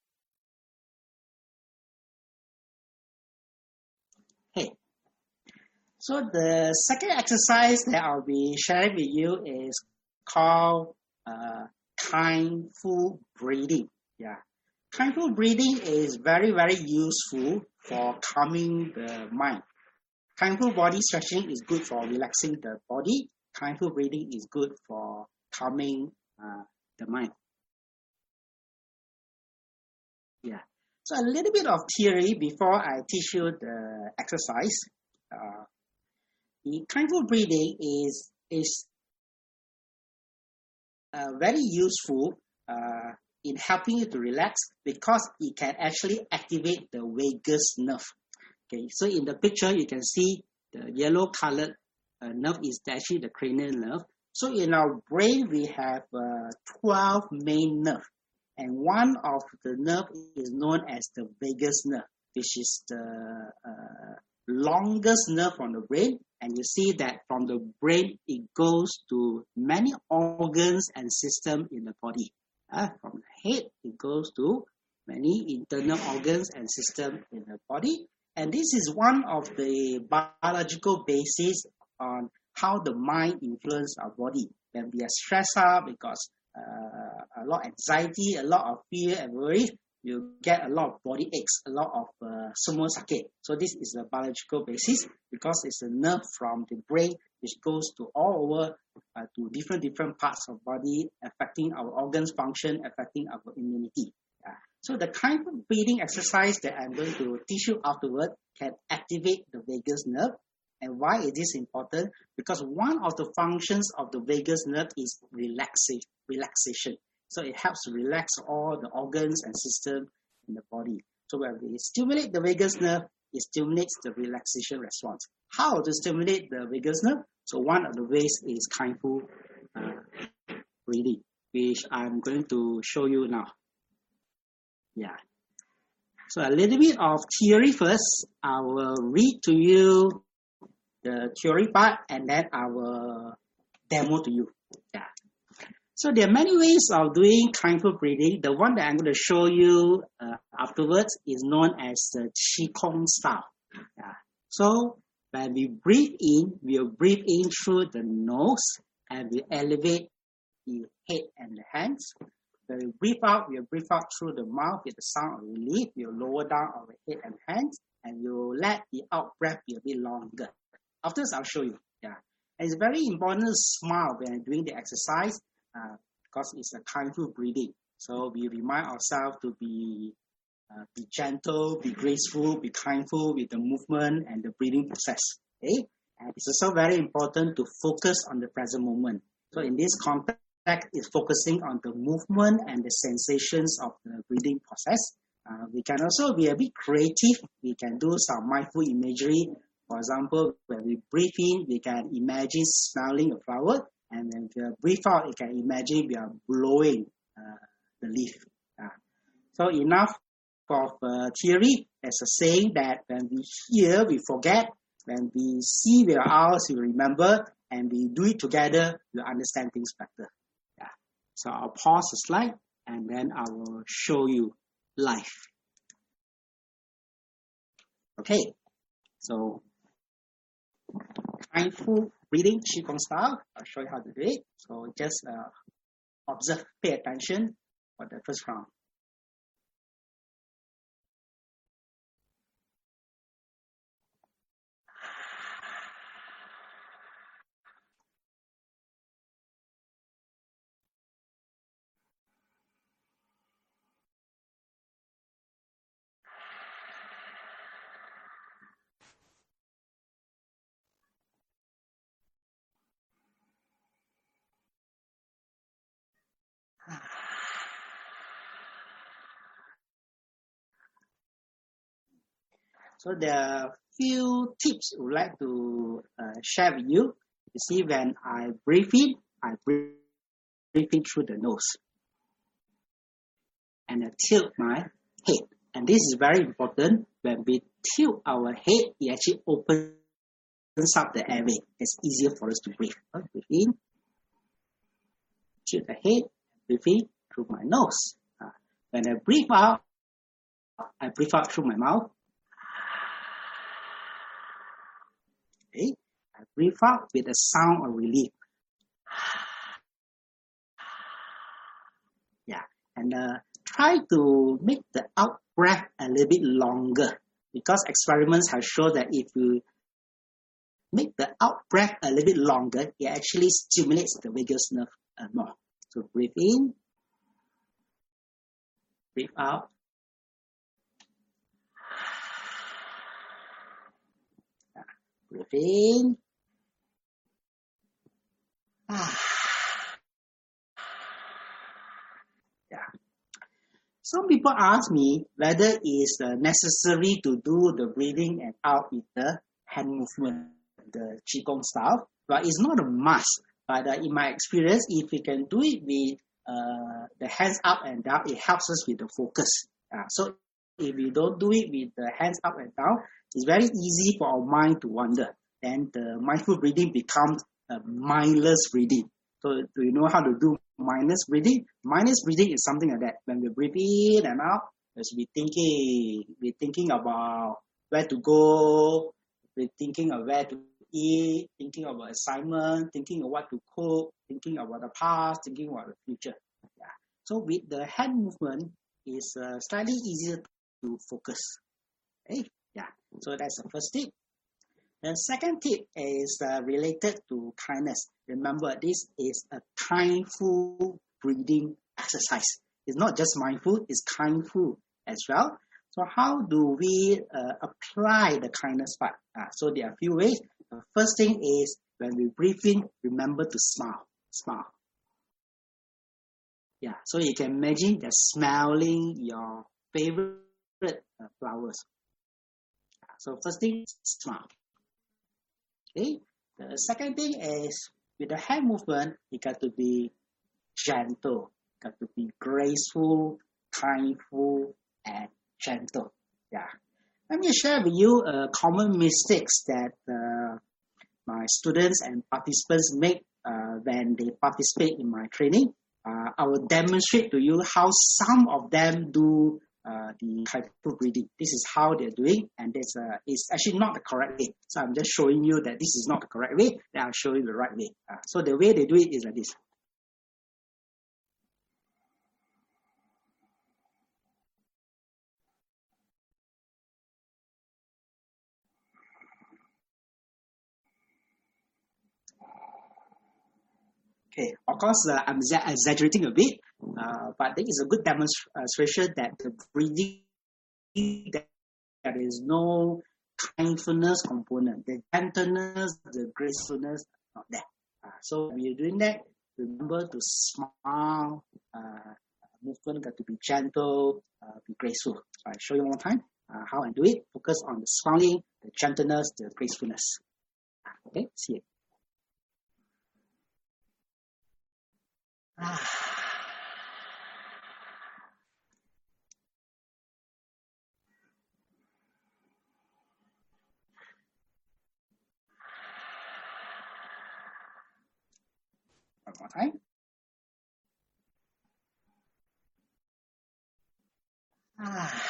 Okay. So the second exercise that I'll be sharing with you is called uh, Kindful breathing. Yeah. Kindful breathing is very, very useful for calming the mind. Kindful body stretching is good for relaxing the body. Kindful breathing is good for calming uh, the mind. Yeah. So a little bit of theory before I teach you the exercise. Uh, the kindful breathing is is uh, very useful uh, in helping you to relax because it can actually activate the vagus nerve. Okay, so in the picture, you can see the yellow colored uh, nerve is actually the cranial nerve. So in our brain, we have uh, twelve main nerves. And one of the nerve is known as the vagus nerve, which is the uh, longest nerve on the brain. And you see that from the brain, it goes to many organs and systems in the body. Uh, from the head, it goes to many internal organs and systems in the body. And this is one of the biological basis on how the mind influences our body. When we are stressed out because uh, a lot of anxiety, a lot of fear and worry, you get a lot of body aches, a lot of uh, semua sakit. So this is the biological basis because it's a nerve from the brain which goes to all over uh, to different different parts of body, affecting our organs function, affecting our immunity. Yeah. So the kind of breathing exercise that I'm going to teach you afterward can activate the vagus nerve. And why is this important? Because one of the functions of the vagus nerve is relaxation. relaxation. So it helps to relax all the organs and systems in the body. So when we stimulate the vagus nerve, it stimulates the relaxation response. How to stimulate the vagus nerve? So one of the ways is kindful uh, breathing, which I'm going to show you now. Yeah. So a little bit of theory first. I will read to you the theory part and then I will demo to you. Yeah. So there are many ways of doing kindful breathing. The one that I'm going to show you uh, afterwards is known as the Qigong style. Yeah. So when we breathe in, we'll breathe in through the nose and we elevate the head and the hands. When we breathe out, we'll breathe out through the mouth with the sound of relief. We'll lower down our head and hands and we'll let the out breath be a bit longer. Afterwards, I'll show you. Yeah. And it's very important to smile when doing the exercise uh, because it's a kindful breathing. So we remind ourselves to be uh, be gentle, be graceful, be kindful with the movement and the breathing process. Okay? And it's also very important to focus on the present moment. So in this context, it's focusing on the movement and the sensations of the breathing process. Uh, we can also be a bit creative. We can do some mindful imagery. For example, when we breathe in, we can imagine smelling a flower. And when we breathe out, we can imagine we are blowing uh, the leaf. Uh, so enough of uh, theory. There's a saying that when we hear, we forget. When we see with our eyes, we remember. And we do it together, we understand things better. Yeah. So I'll pause the slide and then I will show you live. Okay. So mindful breathing Qigong style. I'll show you how to do it. So just uh, observe, pay attention for the first round. So there are few tips I would like to uh, share with you. You see, when I breathe in, I breathe in through the nose. And I tilt my head. And this is very important. When we tilt our head, it actually opens up the airway. It's easier for us to breathe. So breathe in, tilt the head, breathe in through my nose. Uh, when I breathe out, I breathe out through my mouth. Okay. I breathe out with a sound of relief. Yeah, and uh, try to make the out breath a little bit longer, because experiments have shown that if you make the out breath a little bit longer, it actually stimulates the vagus nerve uh, more. So breathe in, breathe out. Breathe in. Ah. Yeah. Some people ask me whether it is uh, necessary to do the breathing and out with the hand movement, the Qigong style. But it's not a must. But uh, in my experience, if we can do it with uh, the hands up and down, it helps us with the focus. Uh, so if we don't do it with the hands up and down, it's very easy for our mind to wander. Then the mindful breathing becomes a mindless breathing. So do you know how to do mindless breathing? Mindless breathing is something like that. When we breathe in and out, we should be thinking, we're thinking about where to go, we're thinking of where to eat, thinking about assignment, thinking of what to cook, thinking about the past, thinking about the future. Yeah. So with the hand movement, it's uh, slightly easier to focus. Okay. Yeah, so that's the first tip. The second tip is uh, related to kindness. Remember, this is a kindful breathing exercise. It's not just mindful, it's kindful as well. So how do we uh, apply the kindness part? Uh, so there are a few ways. The first thing is when we breathe in, remember to smile. Smile. Yeah, so you can imagine that smelling your favorite uh, flowers. So first thing, smile. Okay. The second thing is with the hand movement, you got to be gentle, got to be graceful, kindful, and gentle. Yeah. Let me share with you uh, common mistakes that uh, my students and participants make uh, when they participate in my training. Uh, I will demonstrate to you how some of them do Uh, the kindful breathing. This is how they're doing, and this uh, is actually not the correct way. So I'm just showing you that this is not the correct way, then I'll show you the right way. Uh, so the way they do it is like this. Okay, of course, uh, I'm exaggerating a bit, Uh, but this is a good demonstration that the breathing, that there is no kindfulness component. The gentleness, the gracefulness, not there. Uh, so when you're doing that, remember to smile. Uh, movement got to be gentle, uh, be graceful. So I show you one more time uh, how I do it. Focus on the smiling, the gentleness, the gracefulness. Okay, see it. Ah. One more time. Ah.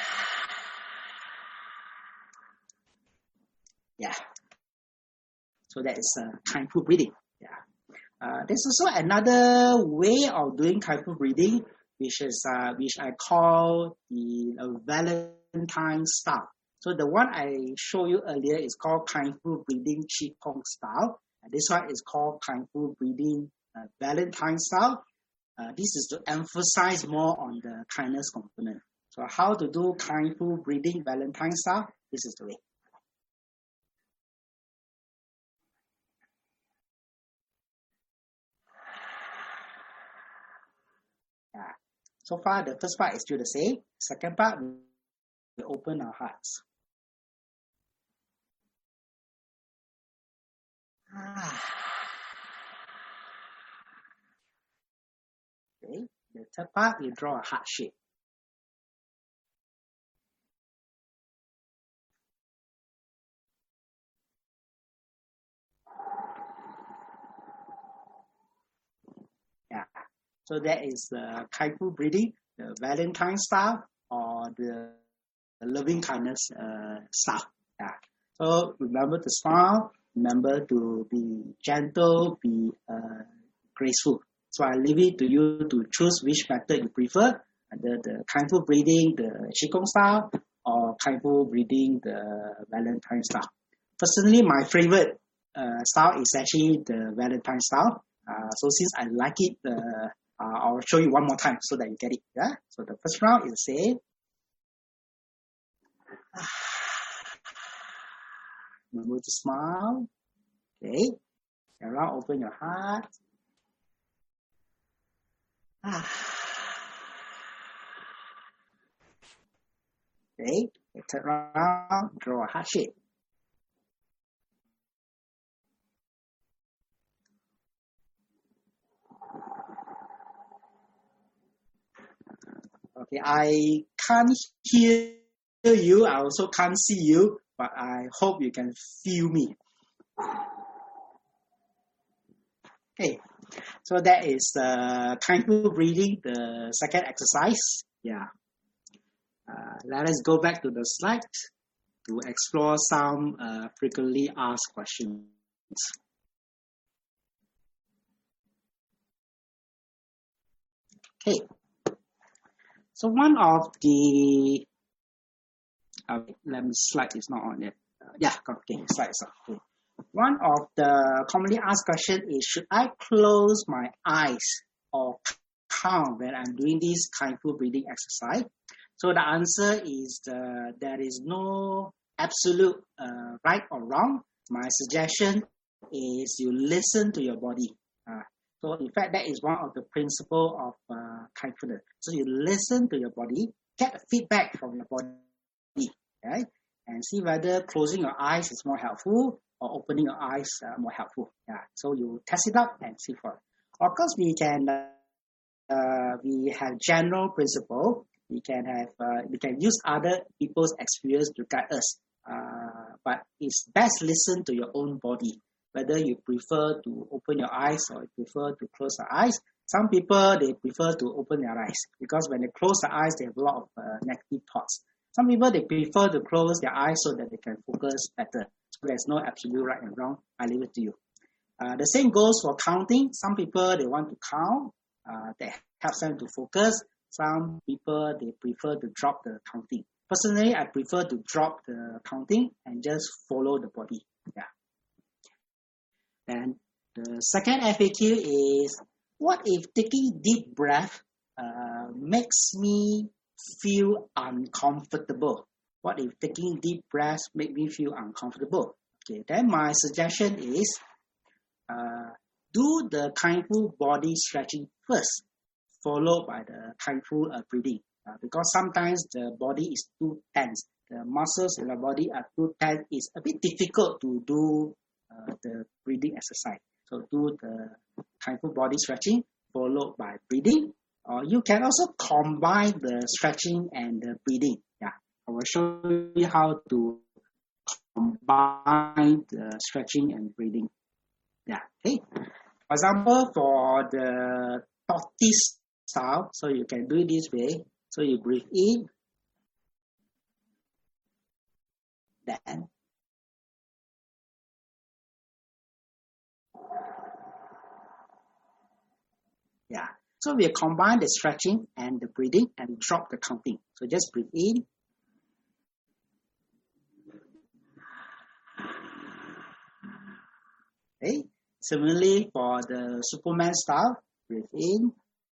Yeah. So that is uh, kindful breathing. Yeah. Uh, there's also another way of doing kindful breathing, which is uh, which I call the uh, Valentine style. So the one I showed you earlier is called kindful breathing Qigong style. And this one is called kindful breathing uh, Valentine style. Uh, this is to emphasize more on the kindness component. So how to do kindful breathing Valentine style? This is the way. Yeah. So far, the first part is still the same. Second part, we open our hearts. Ah. Okay. The third part, you draw a heart shape. Yeah. So that is the kindful breathing, the Valentine style, or the, the loving kindness uh, style. Yeah. So remember to smile, remember to be gentle, be uh, graceful. So I leave it to you to choose which method you prefer, the, the kindful breathing, the Qigong style, or kindful breathing, the Valentine style. Personally, my favorite uh, style is actually the Valentine style. Uh, so since I like it, uh, uh, I'll show you one more time so that you get it. Yeah. So the first round is the same. Remember to smile. Okay. Around, open your heart. Okay. The third round, draw a heart shape. Okay, I can't hear you. I also can't see you, but I hope you can feel me. Okay, so that is the kindful breathing, the second exercise. Yeah. Uh, let us go back to the slide to explore some uh, frequently asked questions. Okay. So one of the, uh, let me slide is not on it. Uh, yeah, okay, slide is on. Okay. One of the commonly asked questions is, should I close my eyes or count when I'm doing this kindful breathing exercise? So the answer is the, there is no absolute uh, right or wrong. My suggestion is you listen to your body. Uh, So in fact, that is one of the principles of uh, kindfulness. So you listen to your body, get feedback from your body, right? And see whether closing your eyes is more helpful or opening your eyes uh, more helpful. Yeah. So you test it out and see for it. Of course, we can uh, we have general principle. We can have uh, we can use other people's experience to guide us. Uh, but it's best listen to your own body. Whether you prefer to open your eyes or you prefer to close your eyes. Some people, they prefer to open their eyes because when they close their eyes, they have a lot of uh, negative thoughts. Some people, they prefer to close their eyes so that they can focus better. So there's no absolute right and wrong. I leave it to you. Uh, the same goes for counting. Some people, they want to count. Uh, that helps them to focus. Some people, they prefer to drop the counting. Personally, I prefer to drop the counting and just follow the body. Yeah. And the second F A Q is, what if taking deep breath uh, makes me feel uncomfortable? What if taking deep breaths make me feel uncomfortable? Okay, then my suggestion is uh, do the kindful body stretching first, followed by the kindful uh, breathing. Uh, because sometimes the body is too tense. The muscles in the body are too tense. It's a bit difficult to do uh, the breathing exercise. So do the kindful body stretching, followed by breathing. Or you can also combine the stretching and the breathing. Yeah, I will show you how to combine the stretching and breathing. Yeah, okay. For example, for the tortoise style, so you can do it this way. So you breathe in, then yeah. So we combine the stretching and the breathing and drop the counting. So just breathe in. Okay. Similarly, for the Superman style, breathe in.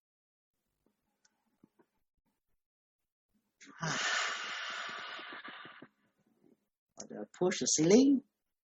For the push the ceiling.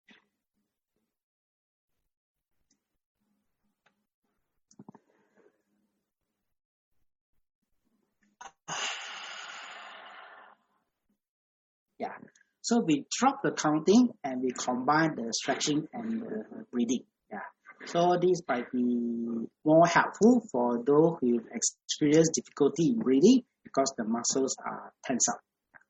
Yeah. So we drop the counting and we combine the stretching and the breathing. Yeah. So this might be more helpful for those who experience difficulty in breathing because the muscles are tense up.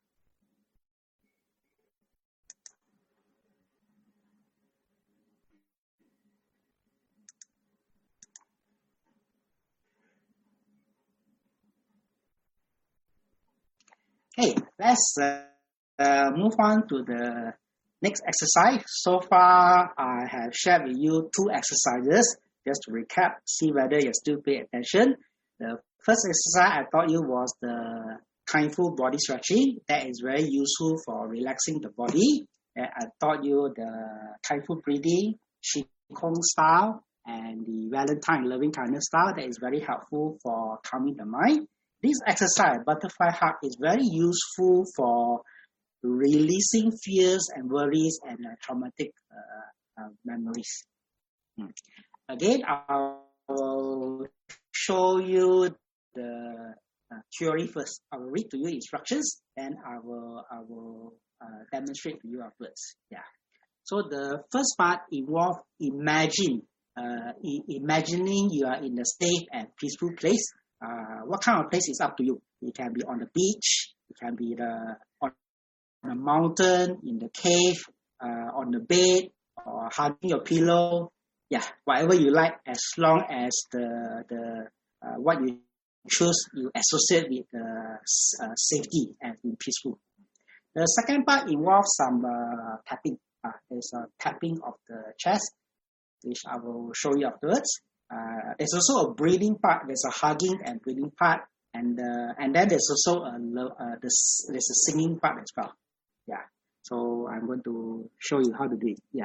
Okay, let's uh, uh, move on to the next exercise. So far, I have shared with you two exercises. Just to recap, see whether you still pay attention. The first exercise I taught you was the kindful body stretching. That is very useful for relaxing the body. And I taught you the kindful breathing, Qigong style, and the Valentine loving kindness style. That is very helpful for calming the mind. This exercise, butterfly hug, is very useful for releasing fears and worries and uh, traumatic uh, uh, memories. Hmm. Again, I will show you the uh, theory first. I will read to you instructions, then I will I will uh, demonstrate to you afterwards. Yeah. So the first part involves imagine, uh, imagining you are in a safe and peaceful place. Uh, what kind of place is up to you? It can be on the beach, it can be the on a mountain, in the cave, uh, on the bed, or hugging your pillow. Yeah, whatever you like, as long as the the uh, what you choose you associate with uh, uh, safety and being peaceful. The second part involves some uh, tapping. Uh, there's a tapping of the chest, which I will show you afterwards. Uh, there's also a breathing part. There's a hugging and breathing part, and uh, and then there's also a uh, there's, there's a singing part as well. Yeah. So I'm going to show you how to do it. Yeah.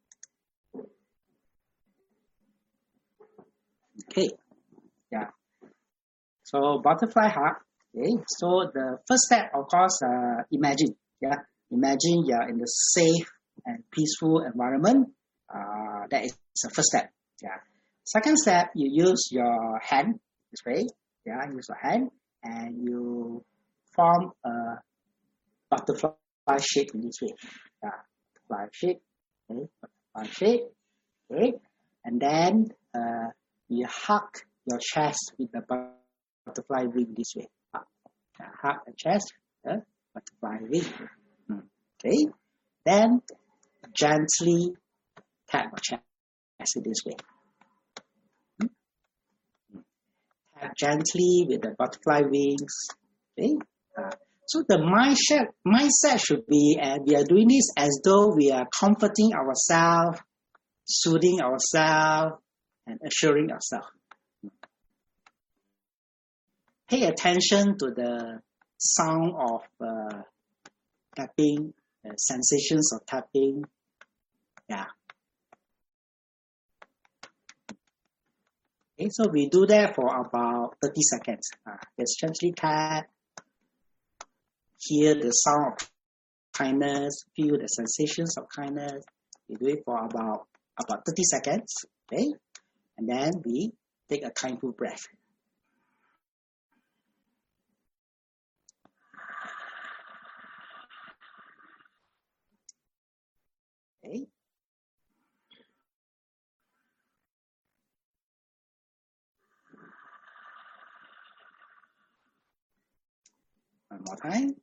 Okay. Yeah. So butterfly hug. Okay. So the first step, of course, uh, imagine. Yeah. Imagine you're in a safe and peaceful environment. Uh, that is the first step. Yeah. Second step, you use your hand this way. Yeah, use your hand and you form a butterfly shape in this way. Yeah, butterfly shape. Okay, butterfly shape. Okay, and then uh, you hug your chest with the butterfly wing this way. Hug, hug the chest, uh, butterfly wing. Okay, then gently tap your chest in this way. Gently with the butterfly wings. Okay. Uh, so the mindset mindset should be, uh, we are doing this as though we are comforting ourselves, soothing ourselves, and assuring ourselves. Pay attention to the sound of uh, tapping, the sensations of tapping. Yeah. Okay, so we do that for about thirty seconds. Uh, just gently tap, hear the sound of kindness, feel the sensations of kindness. We do it for about about thirty seconds. Okay, and then we take a kindful breath. Okay. One more time.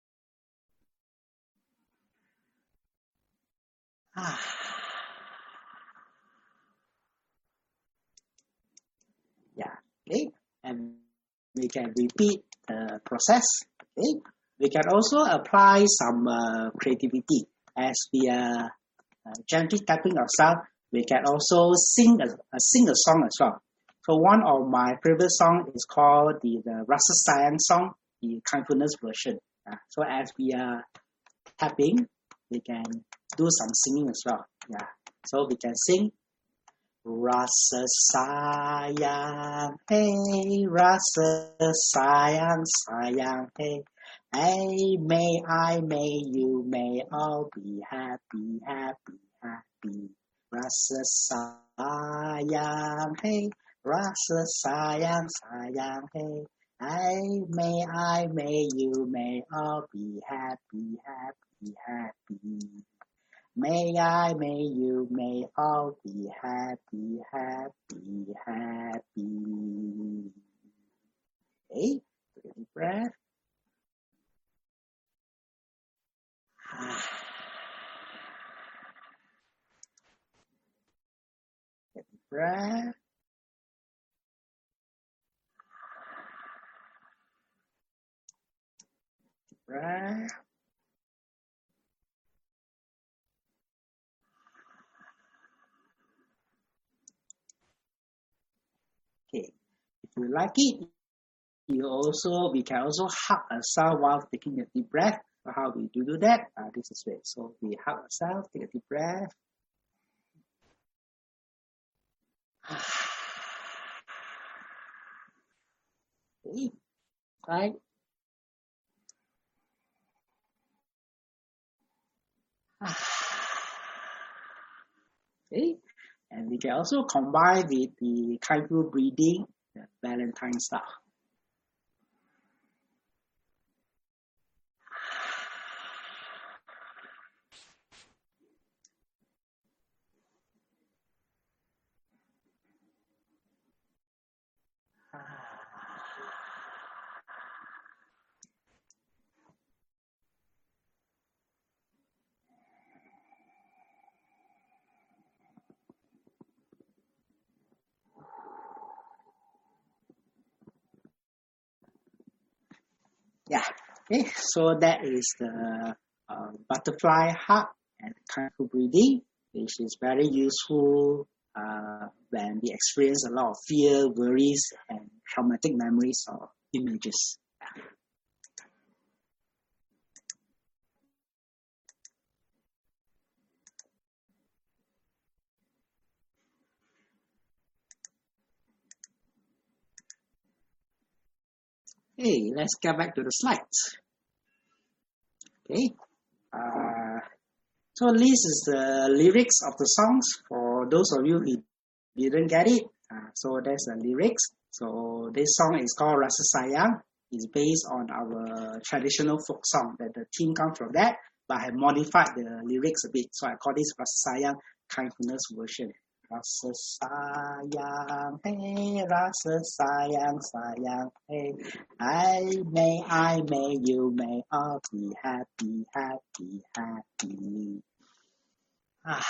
Ah. Yeah. Okay. And we can repeat the process. Okay. We can also apply some uh, creativity as we are uh, gently tapping ourselves. We can also sing a, uh, sing a song as well. So one of my favorite songs is called the, the Rasa Sayang song, the kindfulness version. Uh, so as we are tapping, we can do some singing as well. Yeah. So we can sing Rasa sayang, hey, rasa sayang, sayang, hey. Hey, may I, may you, may all be happy, happy, happy. Rasa sayang, hey, rasa sayang, sayang, hey. Hey, may I, may you, may all be happy, happy, happy. May I, may you, may all be happy, happy, happy. Okay, take a deep breath. Take a deep breath. Deep breath. Okay, if you like it, you also we can also hug ourselves while taking a deep breath. So how we do do that? Uh, this is way. So we hug ourselves, take a deep breath. Okay, right. Okay, and we can also combine with the kindful breathing, the Valentine style. Yeah, okay, so that is the uh, butterfly hug and kindful breathing, which is very useful uh, when we experience a lot of fear, worries, and traumatic memories or images. Okay, let's get back to the slides. Okay, uh, so this is the lyrics of the songs for those of you who didn't get it. Uh, so there's the lyrics. So this song is called Rasa Sayang. It's based on our traditional folk song that the theme comes from that, but I have modified the lyrics a bit. So I call this Rasa Sayang kindness version. Rasa sayang, hey, rasa sayang, sayang, hey. I may, I may, you may all be happy, happy, happy. Ah.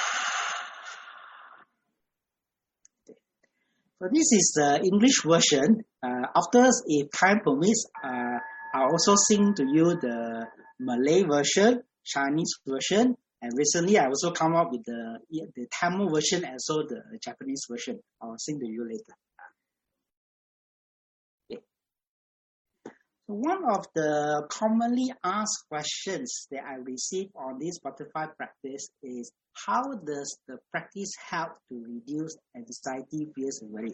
So this is the English version. Uh, after, if time permits, uh, I'll also sing to you the Malay version, Chinese version, and recently I also come up with the the Tamil version and also the Japanese version. I'll sing to you later. Okay. So one of the commonly asked questions that I receive on this butterfly practice is, how does the practice help to reduce anxiety, fears, and worry?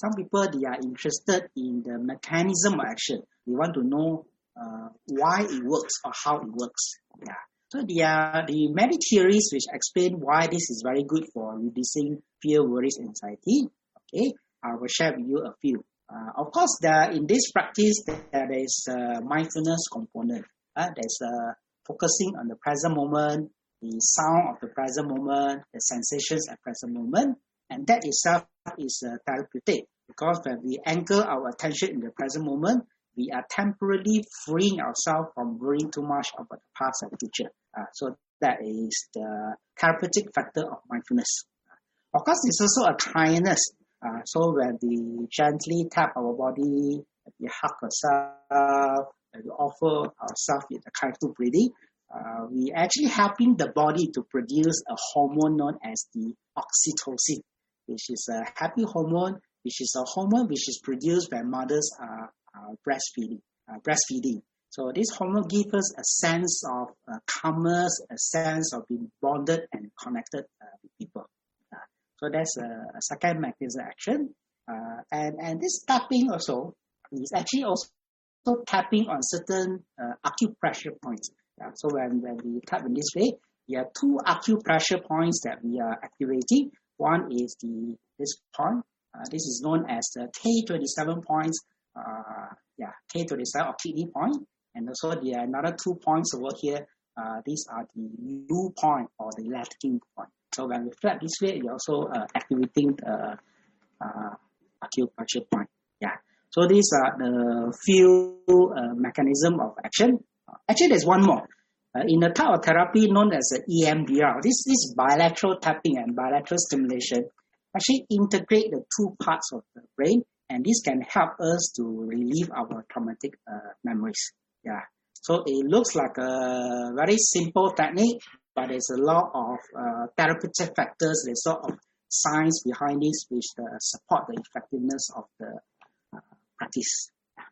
Some people, they are interested in the mechanism of action. They want to know uh, why it works or how it works. Yeah. So there are the many theories which explain why this is very good for reducing fear, worries, anxiety. Okay, I will share with you a few. Uh, of course, there, in this practice, there is a mindfulness component. Uh, there's a focusing on the present moment, the sound of the present moment, the sensations at present moment, and that itself is uh, therapeutic, because when we anchor our attention in the present moment, we are temporarily freeing ourselves from worrying too much about the past and future. Uh, so that is the therapeutic factor of mindfulness. Uh, of course, it's also a kindness. Uh, so when we gently tap our body, we hug ourselves, and we offer ourselves with a kindful breathing, uh, we actually helping the body to produce a hormone known as the oxytocin, which is a happy hormone, which is a hormone which is produced when mothers are Uh, breastfeeding, uh, breastfeeding. So this hormone gives us a sense of uh, calmness, a sense of being bonded and connected uh, with people. Uh, so that's a, a second mechanism action. Uh, and, and this tapping also is actually also tapping on certain uh, acupressure points. Uh, so when, when we tap in this way, we have two acupressure points that we are activating. One is the this point. Uh, this is known as the K twenty-seven points. Uh, yeah, K twenty-seven or kidney point, and also the another two points over here. Uh, these are the U point or the Latkin point. So when we flap this way, you're also uh, activating the uh, acupressure point. Yeah. So these are the few uh, mechanism of action. Uh, actually, there's one more. Uh, in the type of therapy known as the E M D R, this this bilateral tapping and bilateral stimulation actually integrate the two parts of the brain. And this can help us to relieve our traumatic uh, memories. Yeah. So it looks like a very simple technique, but there's a lot of uh, therapeutic factors, there's a lot of science behind this which uh, support the effectiveness of the uh, practice.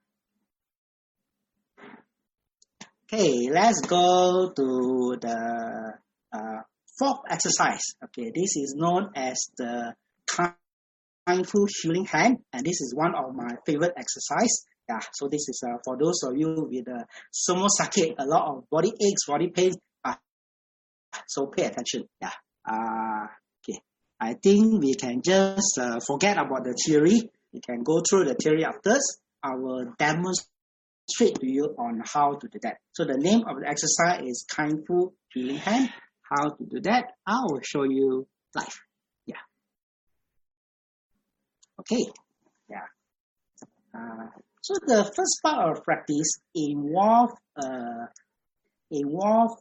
Okay, let's go to the uh, fourth exercise. Okay, this is known as the mindful healing hand, and this is one of my favorite exercise. Yeah, so this is uh, for those of you with a uh, somosake, a lot of body aches, body pain. Uh, so pay attention. Yeah. Uh, okay. I think we can just uh, forget about the theory. We can go through the theory after. I will demonstrate to you on how to do that. So the name of the exercise is mindful healing hand. How to do that? I will show you live. Okay, yeah. Uh, so the first part of practice involve uh, involve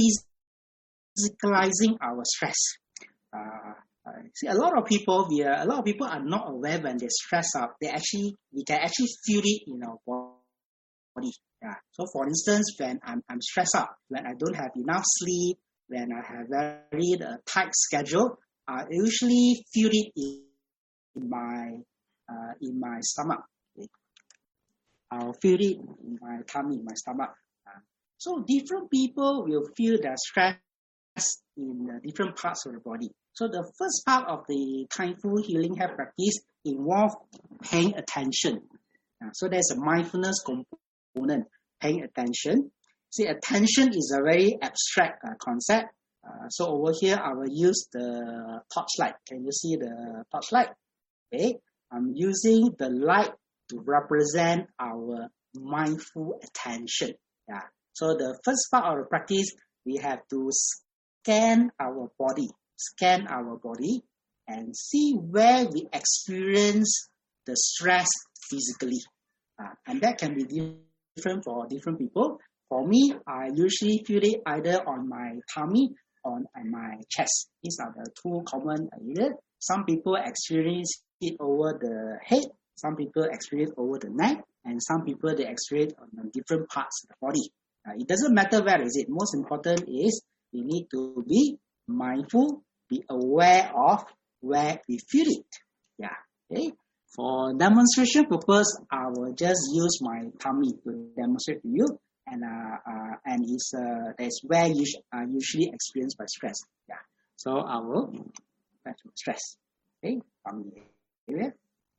physicalizing our stress. Uh, uh, see, a lot of people, we are, a lot of people are not aware when they stress out. They actually, we can actually feel it in our body. Yeah. So, for instance, when I'm I'm stressed out, when I don't have enough sleep, when I have very uh, tight schedule, I usually feel it in in my uh, in my stomach. Okay. I'll feel it in my tummy, in my stomach. Uh, so different people will feel the stress in uh, different parts of the body. So the first part of the mindful healing hand practice involves paying attention. Uh, so there's a mindfulness component, paying attention. See, attention is a very abstract uh, concept. Uh, so over here, I will use the torchlight. Can you see the torchlight? Okay, I'm using the light to represent our mindful attention. Yeah. So the first part of the practice, we have to scan our body, scan our body, and see where we experience the stress physically. Uh, and that can be different for different people. For me, I usually feel it either on my tummy or on my chest. These are the two common areas. Some people experience it over the head, some people experience over the neck, and some people they experience on different parts of the body. Uh, it doesn't matter where is it. Most important is we need to be mindful, be aware of where we feel it. Yeah. Okay. For demonstration purpose, I will just use my tummy to demonstrate to you, and uh, uh and it's uh that's where you uh, usually experienced by stress. Yeah. So I will stress. Okay. Tummy area.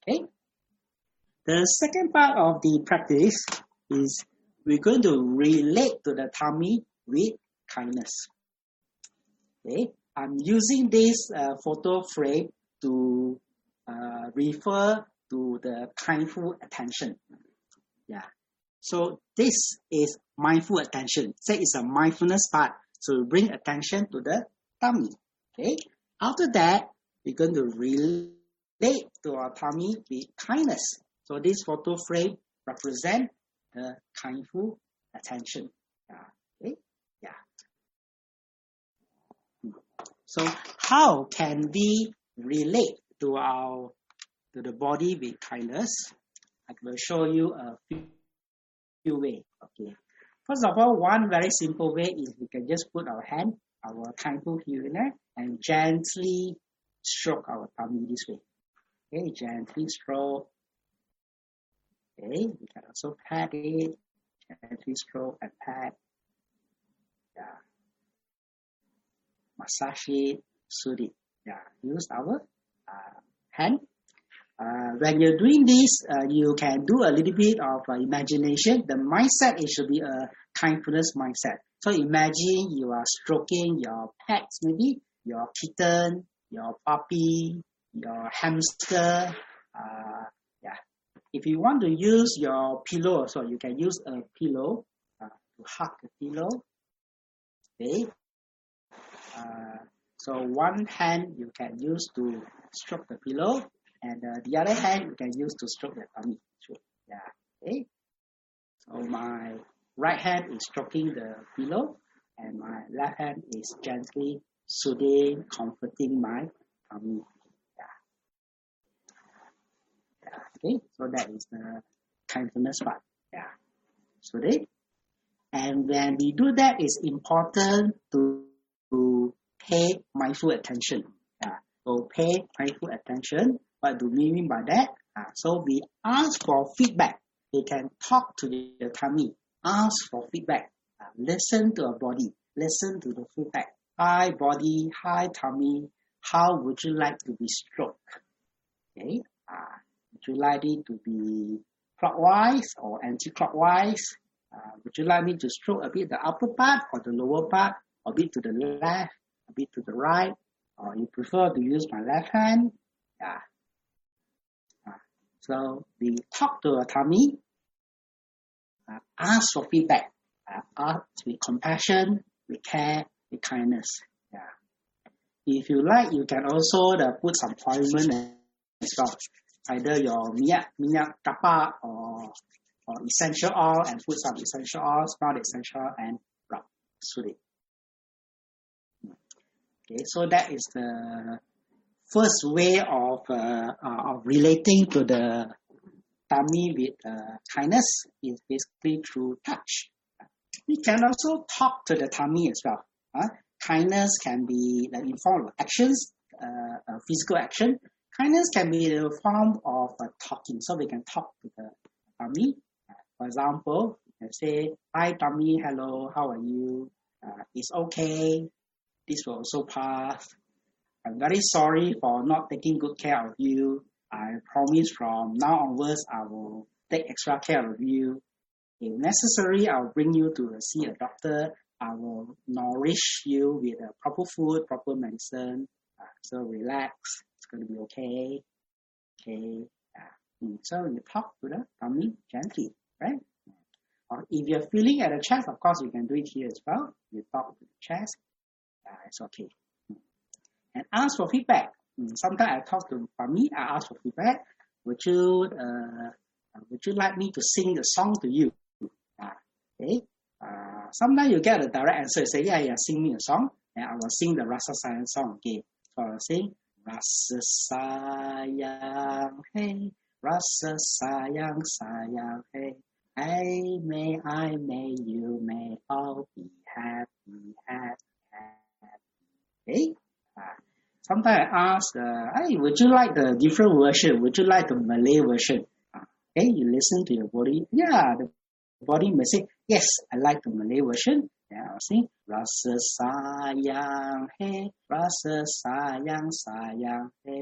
Okay. The second part of the practice is we're going to relate to the tummy with kindness. Okay. I'm using this uh, photo frame to uh, refer to the kindful attention. Yeah. So this is mindful attention. Say it's a mindfulness part. So we bring attention to the tummy. Okay. After that, we're going to relate to our tummy with kindness. So this photo frame represents the kindful attention. Yeah. Okay. Yeah. So how can we relate to our to the body with kindness? I will show you a few, few ways. Okay. First of all, one very simple way is we can just put our hand, our kindful here and gently stroke our tummy this way. Okay, gently stroke. Okay, we can also pat it, gently stroke and pat. Yeah. Massage it, soothe it. Yeah, use our uh, hand. Uh, when you're doing this, uh, you can do a little bit of uh, imagination. The mindset, it should be a kindfulness mindset. So imagine you are stroking your pets, maybe your kitten, your puppy, your hamster. Uh, yeah. If you want to use your pillow, so you can use a pillow uh, to hug the pillow. Okay. Uh, so one hand you can use to stroke the pillow, and uh, the other hand you can use to stroke the tummy. Sure. Yeah. Okay. So my right hand is stroking the pillow, and my left hand is gently soothing, comforting my tummy. Yeah. Yeah. Okay. So that is the kindness part. Yeah. Soothing. And when we do that, it's important to to pay mindful attention. Yeah. So pay mindful attention. What do we mean by that? Uh, so we ask for feedback. We can talk to the tummy. Ask for feedback. Uh, listen to our body. Listen to the feedback. Hi body, hi tummy. How would you like to be stroked? Okay. Uh, would you like it to be clockwise or anti-clockwise? Uh, would you like me to stroke a bit the upper part or the lower part? A bit to the left, a bit to the right, or you prefer to use my left hand? Yeah. Uh, so we talk to our tummy, uh, ask for feedback, uh, ask with compassion, with care, with kindness. Yeah. If you like, you can also uh, put some ointment as well. Either your minyak, minyak kappa or, or essential oil, and put some essential oil, small essential oil, and rub, soothe it. Okay, so that is the first way of uh, uh, of relating to the tummy with uh, kindness is basically through touch. We can also talk to the tummy as well. Uh, kindness can be uh, in form of actions, uh, uh, physical action. Kindness can be in the form of uh, talking. So we can talk to the tummy. Uh, for example, we can say, "Hi tummy, hello, how are you? Uh, it's okay. This will also pass. I'm very sorry for not taking good care of you. I promise from now onwards I will take extra care of you. If necessary, I'll bring you to see a doctor. I will nourish you with uh, proper food, proper medicine. Uh, so relax. It's going to be okay. Okay. Uh, so you talk to the tummy gently, right? Or if you're feeling at the chest, of course, you can do it here as well. You talk to the chest. Uh, it's okay. And ask for feedback. Sometimes I talk to tummy. I ask for feedback. Would you, uh, would you like me to sing a song to you? Uh, okay. Uh, sometimes you get a direct answer. You say, yeah, yeah, sing me a song. And I will sing the Rasa Sayang song again. So I will sing, Rasa Sayang, hey, Rasa Sayang, Sayang, hey. I may, I may, you may all be happy, happy. Okay. Uh, sometimes I ask, uh, hey, would you like the different version? Would you like the Malay version? Uh, okay, you listen to your body. Yeah, the body may say, yes, I like the Malay version. Yeah, I'll sing, Rasa sayang, hey, rasa sayang, sayang, hey.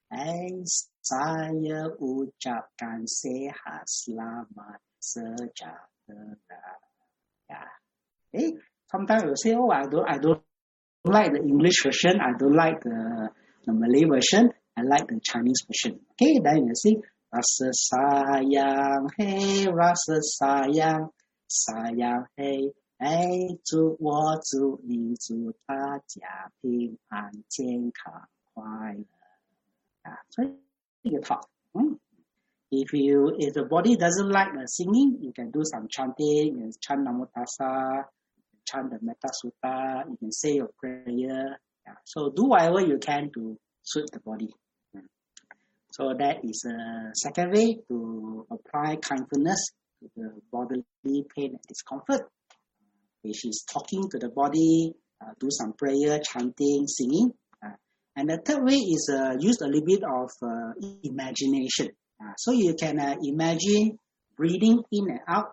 Eh, saya ucapkan sehat selamat sejahtera. Yeah. Eh, sometimes you say, oh, I don't, I don't like the English version. I don't like the, the Malay version. I like the Chinese version. Okay, then you see, rasa sayang, hey, rasa sayang, sayang, hey. 哎，祝我祝你祝大家平安健康快乐啊！所以这个 talk， 嗯 ，if you if the body doesn't like the singing, you can do some chanting, you can chant Namo Tassa, chant the Metta Sutta, you can say your prayer. Yeah. So do whatever you can to suit the body. So that is a second way to apply kindness to the bodily pain and discomfort, which is talking to the body, uh, do some prayer, chanting, singing. Uh, and the third way is uh, use a little bit of uh, imagination. Uh, so you can uh, imagine breathing in and out,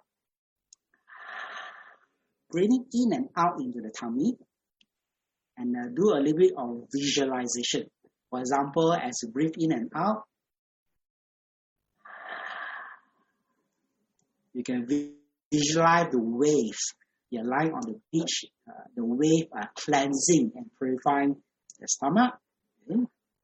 breathing in and out into the tummy, and uh, do a little bit of visualization. For example, as you breathe in and out, you can visualize the waves. You're lying on the beach, uh, the wave are cleansing and purifying the stomach. Okay.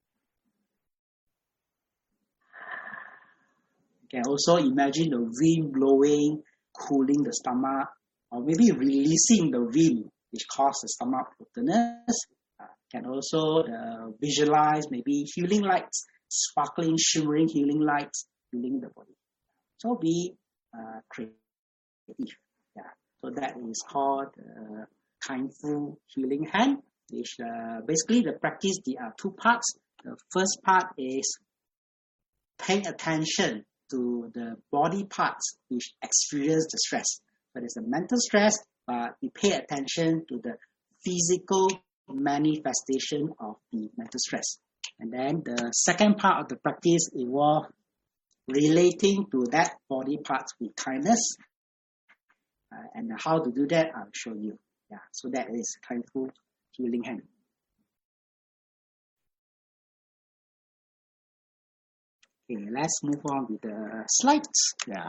You can also imagine the wind blowing, cooling the stomach, or maybe releasing the wind, which causes the stomach bloatedness. Uh, can also uh, visualize maybe healing lights, sparkling, shimmering healing lights, healing the body. So be uh, creative. Yeah. So that is called uh, Kindful Healing Hand, which uh, basically the practice, there are two parts. The first part is paying attention to the body parts which experience the stress. So there's a mental stress, but we pay attention to the physical manifestation of the mental stress. And then the second part of the practice involves relating to that body parts with kindness. Uh, and how to do that, I'll show you. Yeah, so that is Kindful Healing Hand. Okay, let's move on with the slides. Yeah.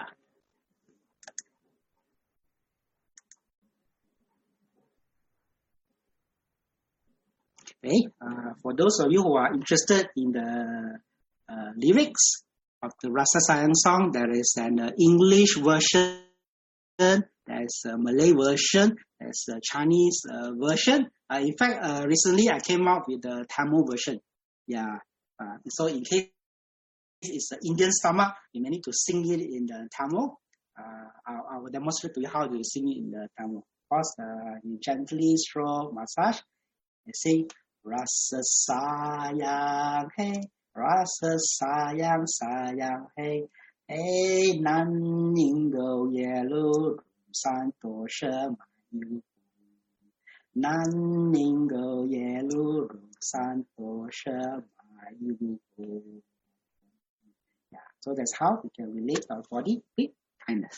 Okay, uh, for those of you who are interested in the uh, lyrics of the Rasa Sayang song, there is an uh, English version. There's a Malay version, there's a Chinese uh, version. Uh, in fact, uh, recently I came out with the Tamil version. Yeah. Uh, so in case it's an Indian stomach, you may need to sing it in the Tamil. Uh, I'll, I will demonstrate to you how to sing it in the Tamil. First, uh, you gently stroke, massage, and say, Rasa sayang hey, rasa sayang sayang hey. 哎，南宁狗耶路山多什马有，南宁狗耶路山多什马有。Yeah, so that's how we can relate our body with kindness.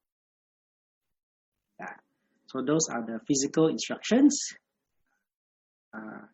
Yeah, so those are the physical instructions. Uh,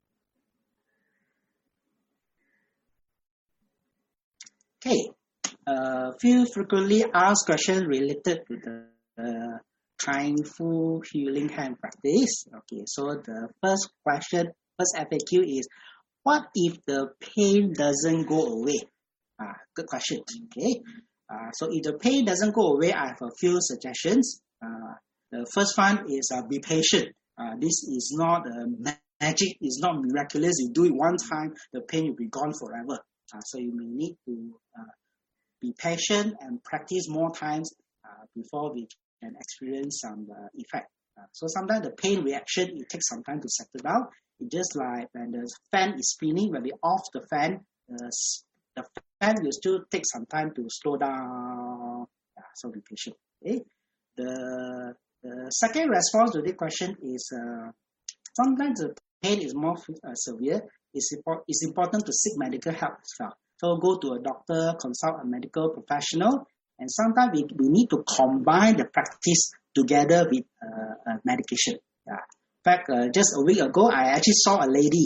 okay. A uh, few frequently asked questions related to the uh, Kindful Healing Hand practice. Okay, so the first question, first F A Q is, what if the pain doesn't go away? Ah, good question. Okay, uh, so if the pain doesn't go away, I have a few suggestions. Uh, the first one is uh, be patient. Uh, this is not uh, magic, it's not miraculous. You do it one time, the pain will be gone forever. Uh, so you may need to uh, be patient and practice more times uh, before we can experience some uh, effect. Uh, so sometimes the pain reaction, it takes some time to settle down. It's just like when the fan is spinning, when we off the fan, uh, the fan will still take some time to slow down. Yeah, so be patient. Okay? The, the second response to the question is uh, sometimes the pain is more uh, severe. It's, import, it's important to seek medical help as well. So go to a doctor, consult a medical professional, and sometimes we, we need to combine the practice together with uh, uh, medication. Yeah. In fact, uh, just a week ago, I actually saw a lady.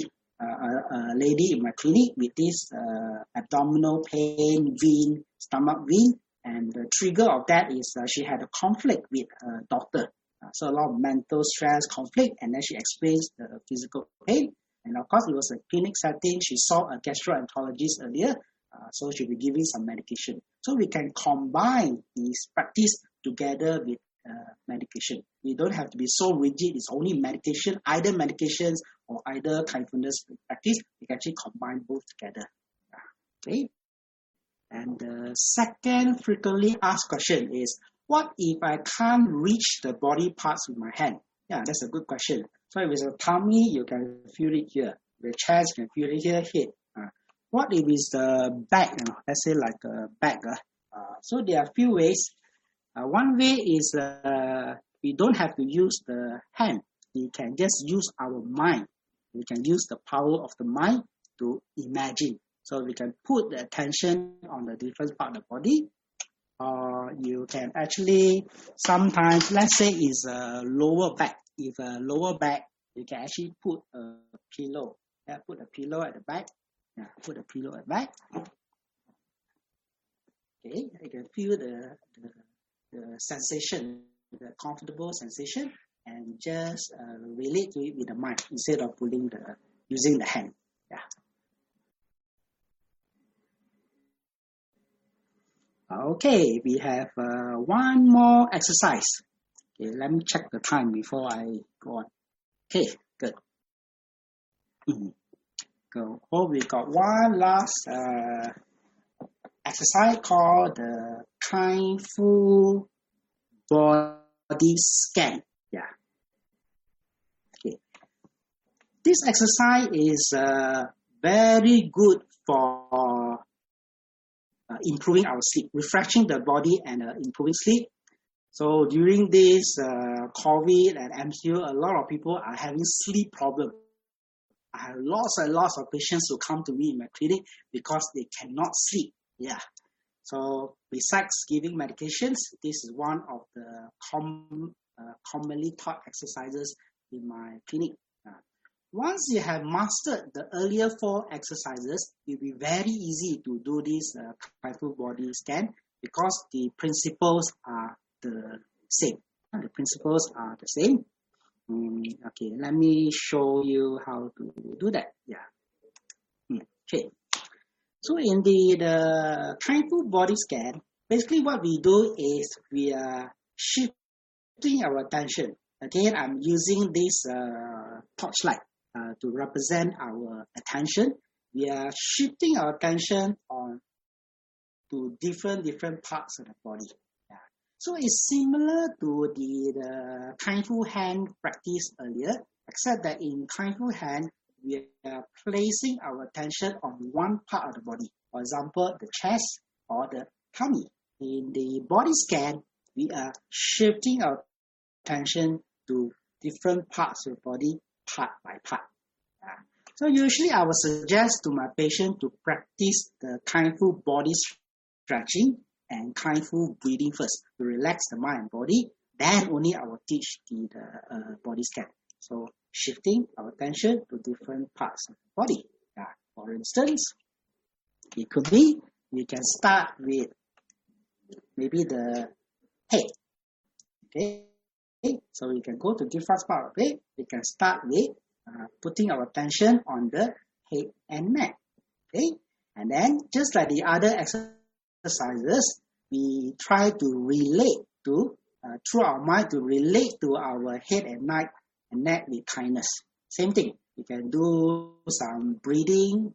a, a lady in my clinic with this uh, abdominal pain, vein, stomach vein, and the trigger of that is uh, she had a conflict with her doctor. Uh, so a lot of mental stress, conflict, and then she experienced the physical pain. And of course, it was a clinic setting. She saw a gastroenterologist earlier, uh, so she'll be giving some medication. So we can combine this practice together with uh, medication. We don't have to be so rigid. It's only medication, either medications or either mindfulness practice. We can actually combine both together. Okay. And the second frequently asked question is, what if I can't reach the body parts with my hand? Yeah, that's a good question. So if it's a tummy, you can feel it here. The chest, you can feel it here, head. Uh, what if it's the back? You know, let's say like a back. Uh, uh, so there are a few ways. Uh, one way is uh, we don't have to use the hand. We can just use our mind. We can use the power of the mind to imagine. So we can put the attention on the different part of the body. Or uh, you can actually, sometimes, let's say it's a lower back. If a lower back, you can actually put a pillow. Yeah, put a pillow at the back. Yeah, put a pillow at the back. Okay, you can feel the, the, the sensation, the comfortable sensation, and just uh, relate to it with the mind instead of pulling the, using the hand. Yeah. Okay, we have uh, one more exercise. Okay, let me check the time before I go on. Okay, good. Mm-hmm. Go. Oh, we got one last uh, exercise called the Kindful Body Scan. Yeah. Okay. This exercise is uh, very good for uh, improving our sleep, refreshing the body and uh, improving sleep. So during this uh, COVID and M C O, a lot of people are having sleep problems. I have lots and lots of patients who come to me in my clinic because they cannot sleep. Yeah. So besides giving medications, this is one of the com uh, commonly taught exercises in my clinic. Uh, once you have mastered the earlier four exercises, it will be very easy to do this uh, Kindful Body Scan because the principles are the same. The principles are the same. Mm, okay, let me show you how to do that. Yeah. Mm, okay. So in the, the Kindful Body Scan, basically what we do is we are shifting our attention. Again, I'm using this uh, torchlight uh, to represent our attention. We are shifting our attention on to different different parts of the body. So it's similar to the, the Kindful Hand practice earlier, except that in Kindful Hand, we are placing our attention on one part of the body. For example, the chest or the tummy. In the body scan, we are shifting our attention to different parts of the body, part by part. Yeah. So usually I would suggest to my patient to practice the Kindful body stretching and Kindful breathing first to relax the mind and body. Then only I will teach the, the uh, body scan. So shifting our attention to different parts of the body. Yeah. For instance, it could be we can start with maybe the head. Okay. So we can go to different parts of it. We can start with uh, putting our attention on the head and neck. Okay. And then just like the other exercises, exercises, we try to relate to, uh, through our mind, to relate to our head and neck, and neck with kindness. Same thing. You can do some breathing.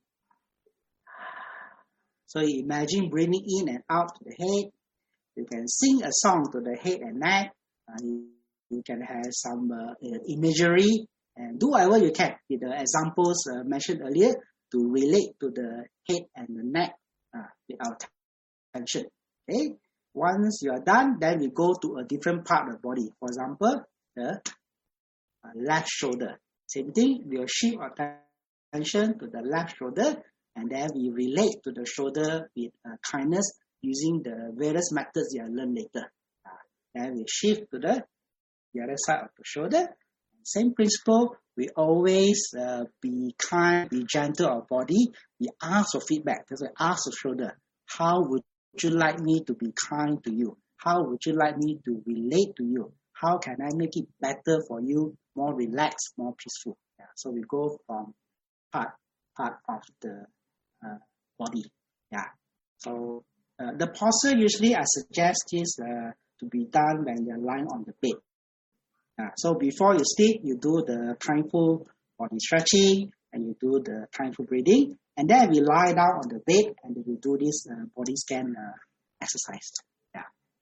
So you imagine breathing in and out to the head. You can sing a song to the head and neck. Uh, you, you can have some uh, imagery and do whatever you can with the examples uh, mentioned earlier to relate to the head and the neck uh, with our attention. Okay. Once you are done, then we go to a different part of the body. For example, the uh, left shoulder. Same thing, we will shift our attention to the left shoulder, and then we relate to the shoulder with uh, kindness using the various methods you will learn later. Uh, then we shift to the, the other side of the shoulder. Same principle, We always uh, be kind, be gentle to our body. We ask for feedback. That's why ask the shoulder. How would you like me to be kind to you? How would you like me to relate to you? How can I make it better for you, more relaxed, more peaceful? Yeah, so we go from part part of the uh, body. Yeah. So uh, the posture usually I suggest is uh, to be done when you're lying on the bed. Uh, so before you sleep, you do the kindful body stretching and you do the kindful breathing, and then we lie down on the bed and we do this uh, body scan uh, exercise. Yeah.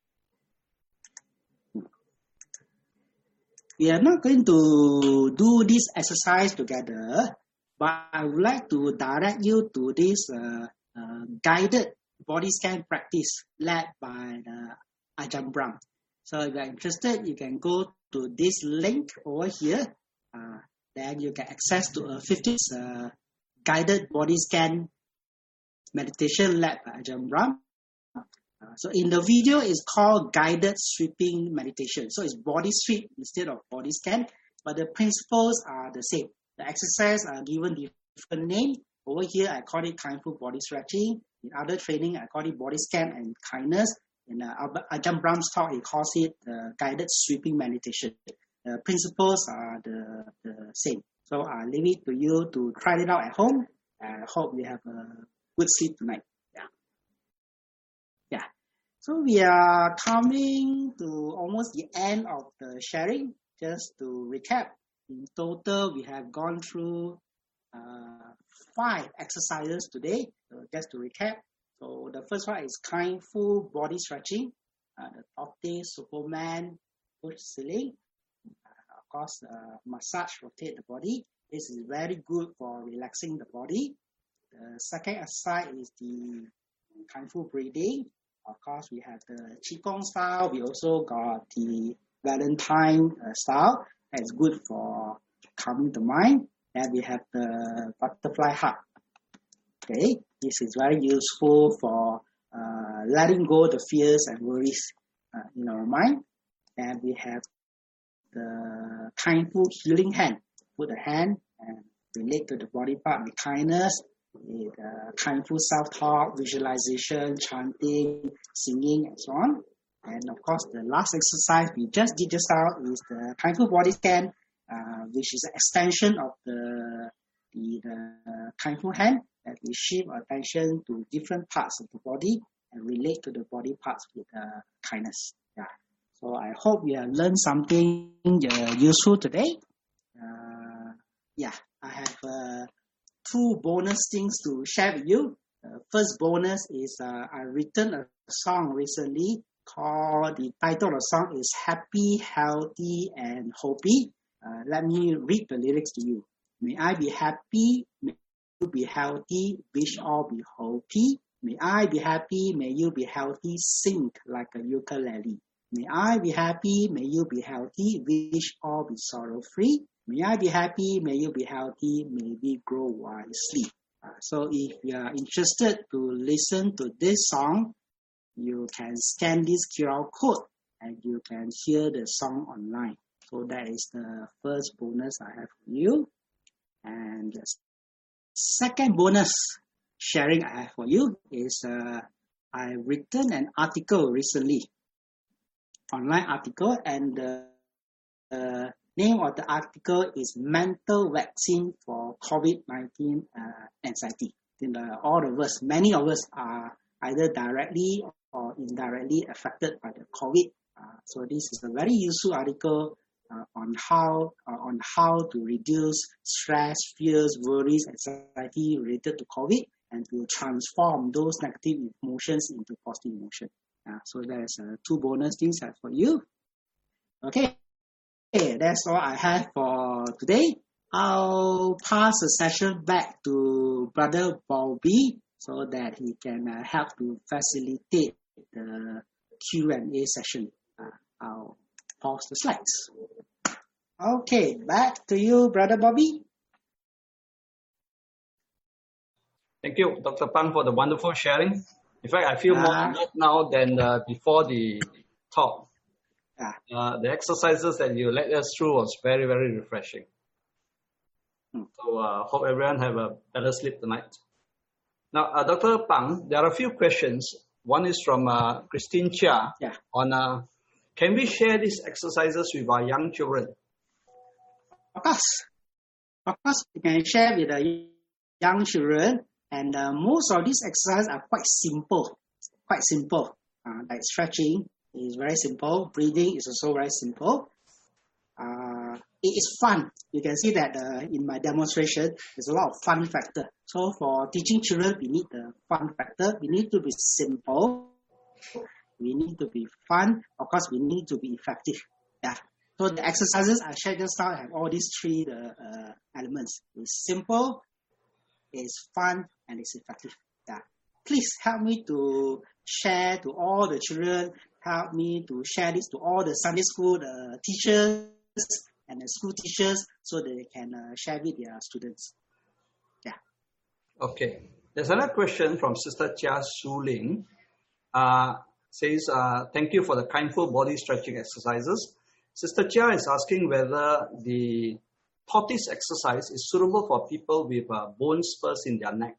We are not going to do this exercise together, but I would like to direct you to this uh, uh, guided body scan practice led by the Ajahn Brahm. So if you are interested, you can go to this link over here. Uh, then you get access to a fifteen uh, guided body scan meditation led by Ajahn Brahm. Uh, so in the video, it's called guided sweeping meditation. So it's body sweep instead of body scan, but the principles are the same. The exercises are given different name. Over here, I call it kindful body stretching. In other training, I call it body scan and kindness. In uh, Ajahn Brahm's talk, he calls it uh, guided sweeping meditation. The principles are the, the same. So I leave it to you to try it out at home. I hope you have a good sleep tonight. Yeah. Yeah. So we are coming to almost the end of the sharing. Just to recap, in total, we have gone through uh, five exercises today. So just to recap. So the first one is kindful body stretching. Uh, the tortoise, Superman, push ceiling. Uh, of course, uh, massage, rotate the body. This is very good for relaxing the body. The second exercise is the kindful breathing. Of course, we have the Qigong style. We also got the Valentine uh, style. That's good for calming the mind. And we have the butterfly hug. Okay, this is very useful for uh, letting go the fears and worries uh, in our mind. And we have the kindful healing hand. Put the hand and relate to the body part with kindness, with uh, kindful self-talk, visualization, chanting, singing, and so on. And of course, the last exercise we just did just now is the kindful body scan, uh, which is an extension of the, the, the kindful hand, that we shift our attention to different parts of the body and relate to the body parts with uh, kindness. Yeah. So I hope you have learned something uh, useful today. Uh, yeah, I have uh, two bonus things to share with you. Uh, first bonus is uh, I written a song recently called, the title of the song is Happy, Healthy, and Hopey. Uh, let me read the lyrics to you. May I be happy, may you be healthy, wish all be hopey. May I be happy, may you be healthy, sing like a ukulele. May I be happy, may you be healthy, wish all be sorrow-free. May I be happy, may you be healthy, may we grow wisely. Uh, so if you are interested to listen to this song, you can scan this Q R code and you can hear the song online. So that is the first bonus I have for you. And the second bonus sharing I have for you is uh, I written an article recently, online article, and the uh, name of the article is Mental Vaccine for COVID nineteen uh, Anxiety. In the, all of us, many of us are either directly or indirectly affected by the COVID. Uh, so this is a very useful article uh, on how uh, on how to reduce stress, fears, worries, anxiety related to COVID, and to transform those negative emotions into positive emotion. Uh, so there's uh, two bonus things for you. Okay. Okay, that's all I have for today. I'll pass the session back to Brother Bobby so that he can uh, help to facilitate the Q and A session. Uh, I'll pause the slides. Okay, back to you, Brother Bobby. Thank you, Doctor Pang, for the wonderful sharing. In fact, I feel uh, more alert now than uh, before the talk. Uh, the exercises that you led us through was very, very refreshing. So uh, hope everyone have a better sleep tonight. Now, uh, Doctor Pang, there are a few questions. One is from uh, Christine Chia Yeah. on uh, can we share these exercises with our young children? Of course. Of course, we can share with the young children, and uh, most of these exercises are quite simple. Quite simple. Uh, like stretching is very simple. Breathing is also very simple. Uh, it is fun. You can see that uh, in my demonstration, there's a lot of fun factor. So for teaching children, we need the fun factor. We need to be simple. We need to be fun. Of course, we need to be effective. Yeah. So the exercises I shared just now have all these three uh, uh, elements. It's simple, it's fun, and it's effective. Yeah. Please help me to share to all the children. Help me to share this to all the Sunday school uh, teachers and the school teachers so that they can uh, share with their students. Yeah. Okay. There's another question from Sister Chia Su Ling. Uh, says, uh, thank you for the kindful body stretching exercises. Sister Chia is asking whether the tortoise exercise is suitable for people with uh, bone spurs in their neck.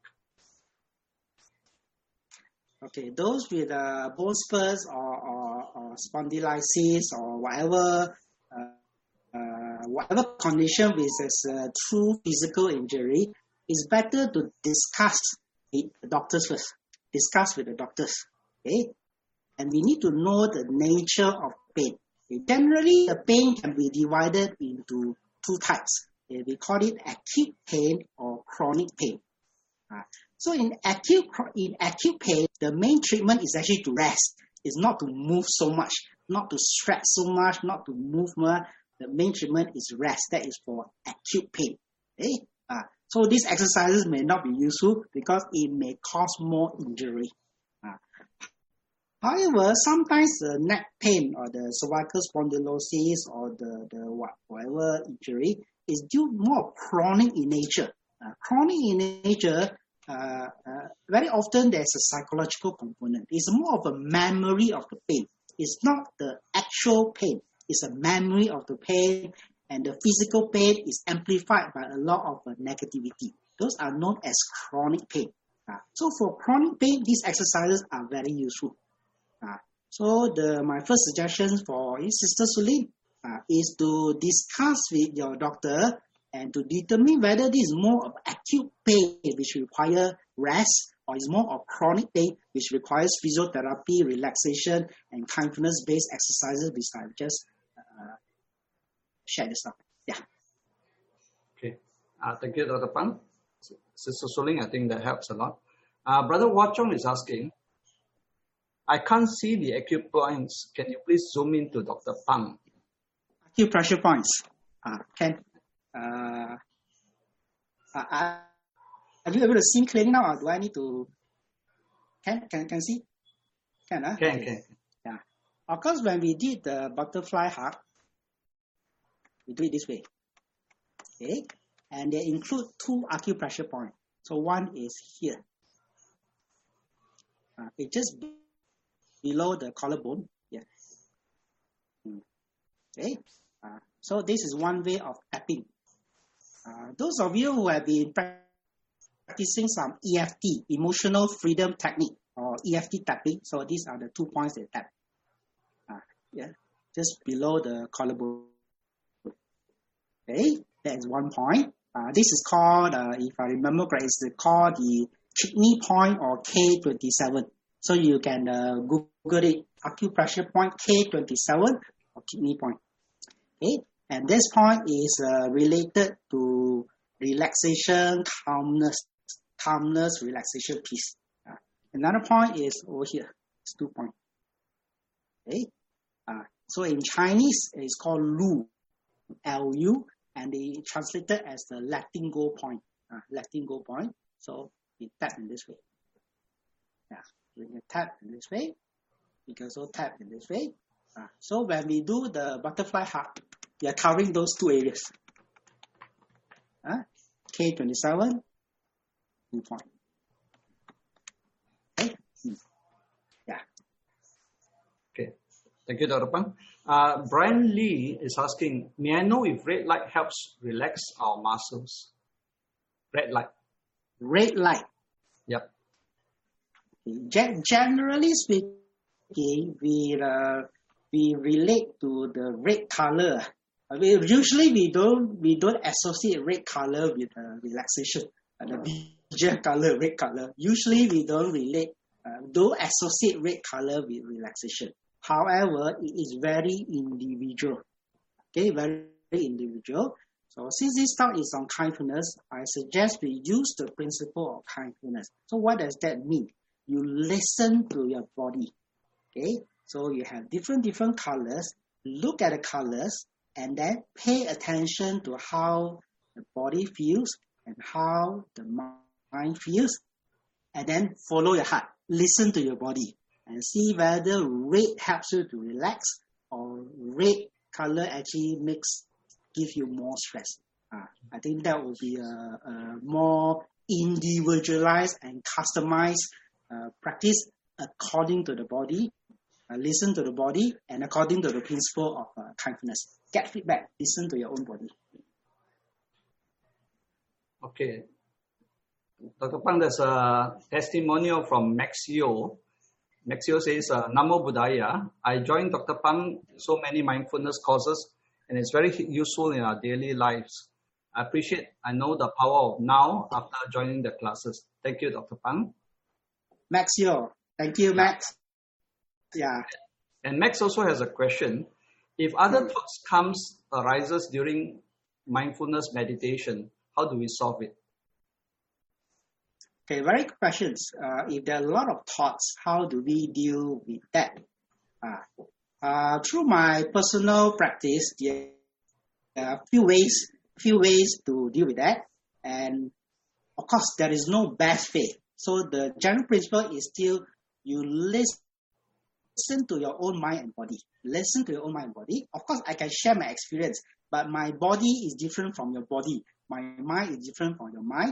Okay, those with uh, bone spurs or, or, or spondylitis or whatever uh, uh, whatever condition with a uh, true physical injury, it's better to discuss with the doctors first. Discuss with the doctors. Okay? And we need to know the nature of pain. Okay? Generally, the pain can be divided into two types. Okay? We call it acute pain or chronic pain. Uh, so in acute, in acute pain, the main treatment is actually to rest. It's not to move so much, not to stretch so much, not to move much. The main treatment is rest. That is for acute pain. Okay? Uh, so these exercises may not be useful because it may cause more injury. Uh, however, sometimes the neck pain or the cervical spondylosis or the, the whatever injury is due more chronic in nature. Uh, chronic in nature, uh, uh, very often there's a psychological component. It's more of a memory of the pain. It's not the actual pain. It's a memory of the pain, and the physical pain is amplified by a lot of uh, negativity. Those are known as chronic pain. Uh, so for chronic pain, these exercises are very useful. Uh, so the my first suggestion for Sister Sulin uh, is to discuss with your doctor and to determine whether this is more of acute pain which requires rest, or is more of chronic pain which requires physiotherapy, relaxation, and mindfulness-based exercises, which I've just uh, shared this up. Yeah. Okay. Uh, thank you, Doctor Pang. Sister Suling, I think that helps a lot. Uh, Brother Wachong is asking, I can't see the acute points. Can you please zoom into Doctor Pang? Acute pressure points. Uh, can uh, uh, uh, are you able to see clearly now, or do I need to? Can can can see? Can uh? Can can. Yeah. Of course, when we did the butterfly hug, we do it this way. Okay, and they include two acupressure points. So one is here. Uh, it's just below the collarbone. Yeah. Okay. Uh, so this is one way of tapping. Uh, those of you who have been practicing some E F T, emotional freedom technique, or E F T tapping, so these are the two points they tap. Uh, yeah, just below the collarbone. Okay, that is one point. Uh, this is called, uh, if I remember correctly, it's called the kidney point or K twenty-seven. So you can uh, Google it, acupressure point K twenty-seven or kidney point. Okay, and this point is uh, related to relaxation, calmness, calmness, relaxation, peace. Uh, another point is over here. It's two points. Okay, uh, so in Chinese it's called Lu, L U, and they translated as the letting go point. Uh, letting go point. So you tap in this way. Yeah, when you tap in this way, you can also tap in this way. Uh, so when we do the butterfly hug, we are covering those two areas. Uh, K twenty-seven, two point. Okay. Hmm. Yeah. Okay. Thank you, Doctor Pang. Uh, Brian Lee is asking, may I know if red light helps relax our muscles? Red light. Red light. Yep. Gen- generally speaking, we uh, we relate to the red color. I mean, usually we don't we don't associate red color with uh, relaxation. Uh, the visual color, red color. Usually we don't relate, uh, don't associate red color with relaxation. However, it is very individual. Okay, very individual. So since this talk is on kindfulness, I suggest we use the principle of kindfulness. So what does that mean? You listen to your body. Okay, so you have different different colors. Look at the colors and then pay attention to how the body feels and how the mind feels, and then follow your heart. Listen to your body and see whether red helps you to relax or red color actually makes give you more stress. Uh, I think that would be a, a more individualized and customized uh, practice according to the body. Uh, listen to the body and according to the principle of uh, kindness. Get feedback. Listen to your own body. Okay. Doctor Pang, there's a testimonial from Maxio. Maxio says, uh, Namo Buddhaya. I joined Doctor Pang so many mindfulness courses and it's very useful in our daily lives. I appreciate, I know the power of now after joining the classes. Thank you, Doctor Pang. Maxio. Thank you, Max. Yeah. And Max also has a question. If other thoughts comes, arises during mindfulness meditation, how do we solve it? Okay, very good questions. Uh, if there are a lot of thoughts, how do we deal with that? Uh, uh, through my personal practice, there are a few ways, few ways to deal with that. And of course, there is no best way. So the general principle is still you listen Listen to your own mind and body. Listen to your own mind and body. Of course, I can share my experience, but my body is different from your body. My mind is different from your mind.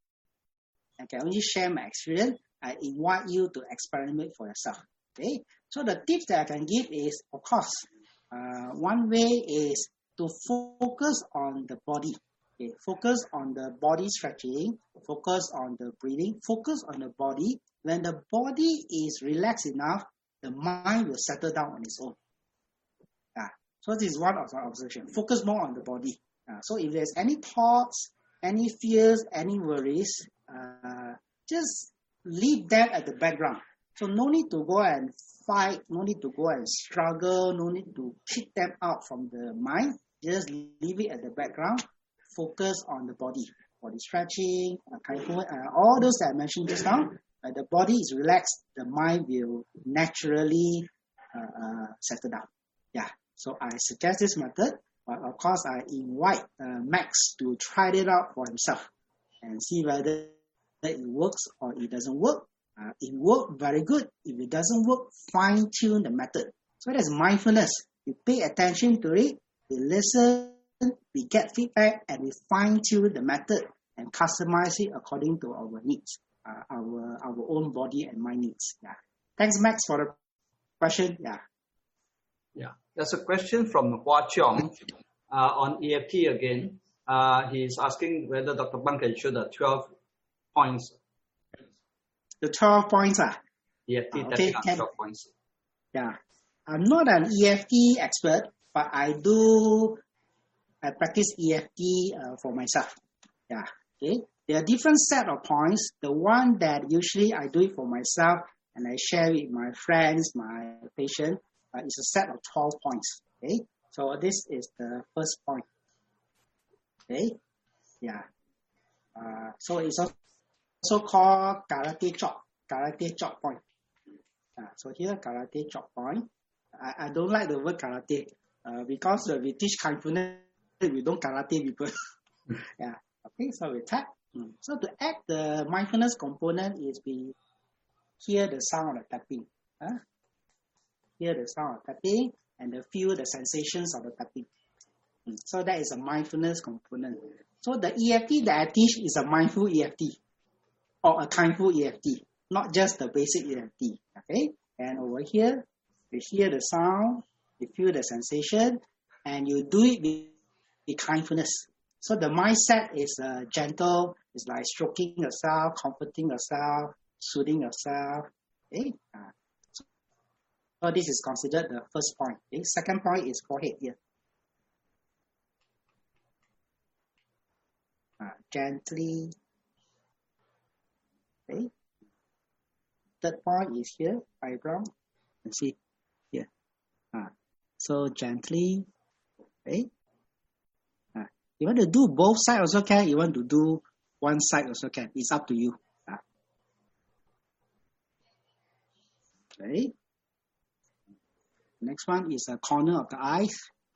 I can only share my experience. I invite you to experiment for yourself. Okay. So the tips that I can give is, of course, uh, one way is to focus on the body. Okay. Focus on the body stretching. Focus on the breathing. Focus on the body. When the body is relaxed enough, the mind will settle down on its own. Uh, so this is one of my observation. Focus more on the body. Uh, so if there's any thoughts, any fears, any worries, uh, just leave them at the background. So no need to go and fight, no need to go and struggle, no need to kick them out from the mind. Just leave it at the background. Focus on the body. Body stretching, uh, uh, all those that I mentioned just now. Uh, the body is relaxed, the mind will naturally uh, uh, settle down. Yeah, so I suggest this method, but of course I invite uh, Max to try it out for himself and see whether it works or it doesn't work. Uh, if it works, very good. If it doesn't work, fine-tune the method. So that's mindfulness. We pay attention to it, we listen, we get feedback, and we fine-tune the method and customize it according to our needs. Uh, our our own body and mind needs. Yeah. Thanks, Max, for the question. Yeah. Yeah. There's a question from Hua Cheong uh, on E F T again. Uh, he's asking whether Doctor Pang can show the twelve points. The twelve points. Ah. E F T uh, okay. Can, twelve points. Yeah. I'm not an E F T expert, but I do I practice E F T uh, for myself. Yeah. Okay. There are different set of points. The one that usually I do it for myself and I share with my friends, my patient, uh, is a set of twelve points. Okay, so this is the first point. Okay, yeah. Uh, so it's also called karate chop, karate chop point. Uh, so here, karate chop point. I, I don't like the word karate uh, because uh, we teach kindness, we don't karate people. Yeah. Okay, so we tap. So to add the mindfulness component is we hear the sound of tapping. Huh? Hear the sound of tapping and the feel the sensations of the tapping. So that is a mindfulness component. So the E F T that I teach is a mindful E F T or a kindful E F T, not just the basic E F T. Okay, and over here, you hear the sound, you feel the sensation, and you do it with, with kindfulness. So the mindset is uh, gentle, It's like stroking yourself, comforting yourself, soothing yourself. Okay? Uh, so, so this is considered the first point. Okay? Second point is forehead here. Uh, gently. Okay? Third point is here, eyebrow. You see here. Uh, so gently. Okay? Uh, you want to do both sides also can. You want to do one side also can. It's up to you. Uh, okay. Next one is a corner of the eyes.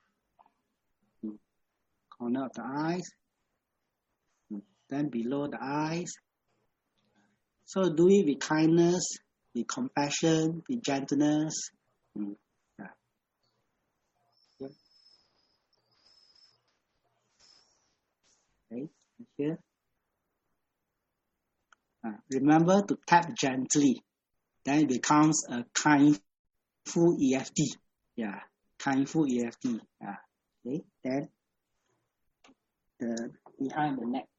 Corner of the eyes. Then below the eyes. So do it with kindness, with compassion, with gentleness. Mm. Yeah. Yeah. Okay, here. Uh, remember to tap gently. Then it becomes a kindful E F T. Yeah, kindful E F T. Yeah. Okay, then the behind the neck.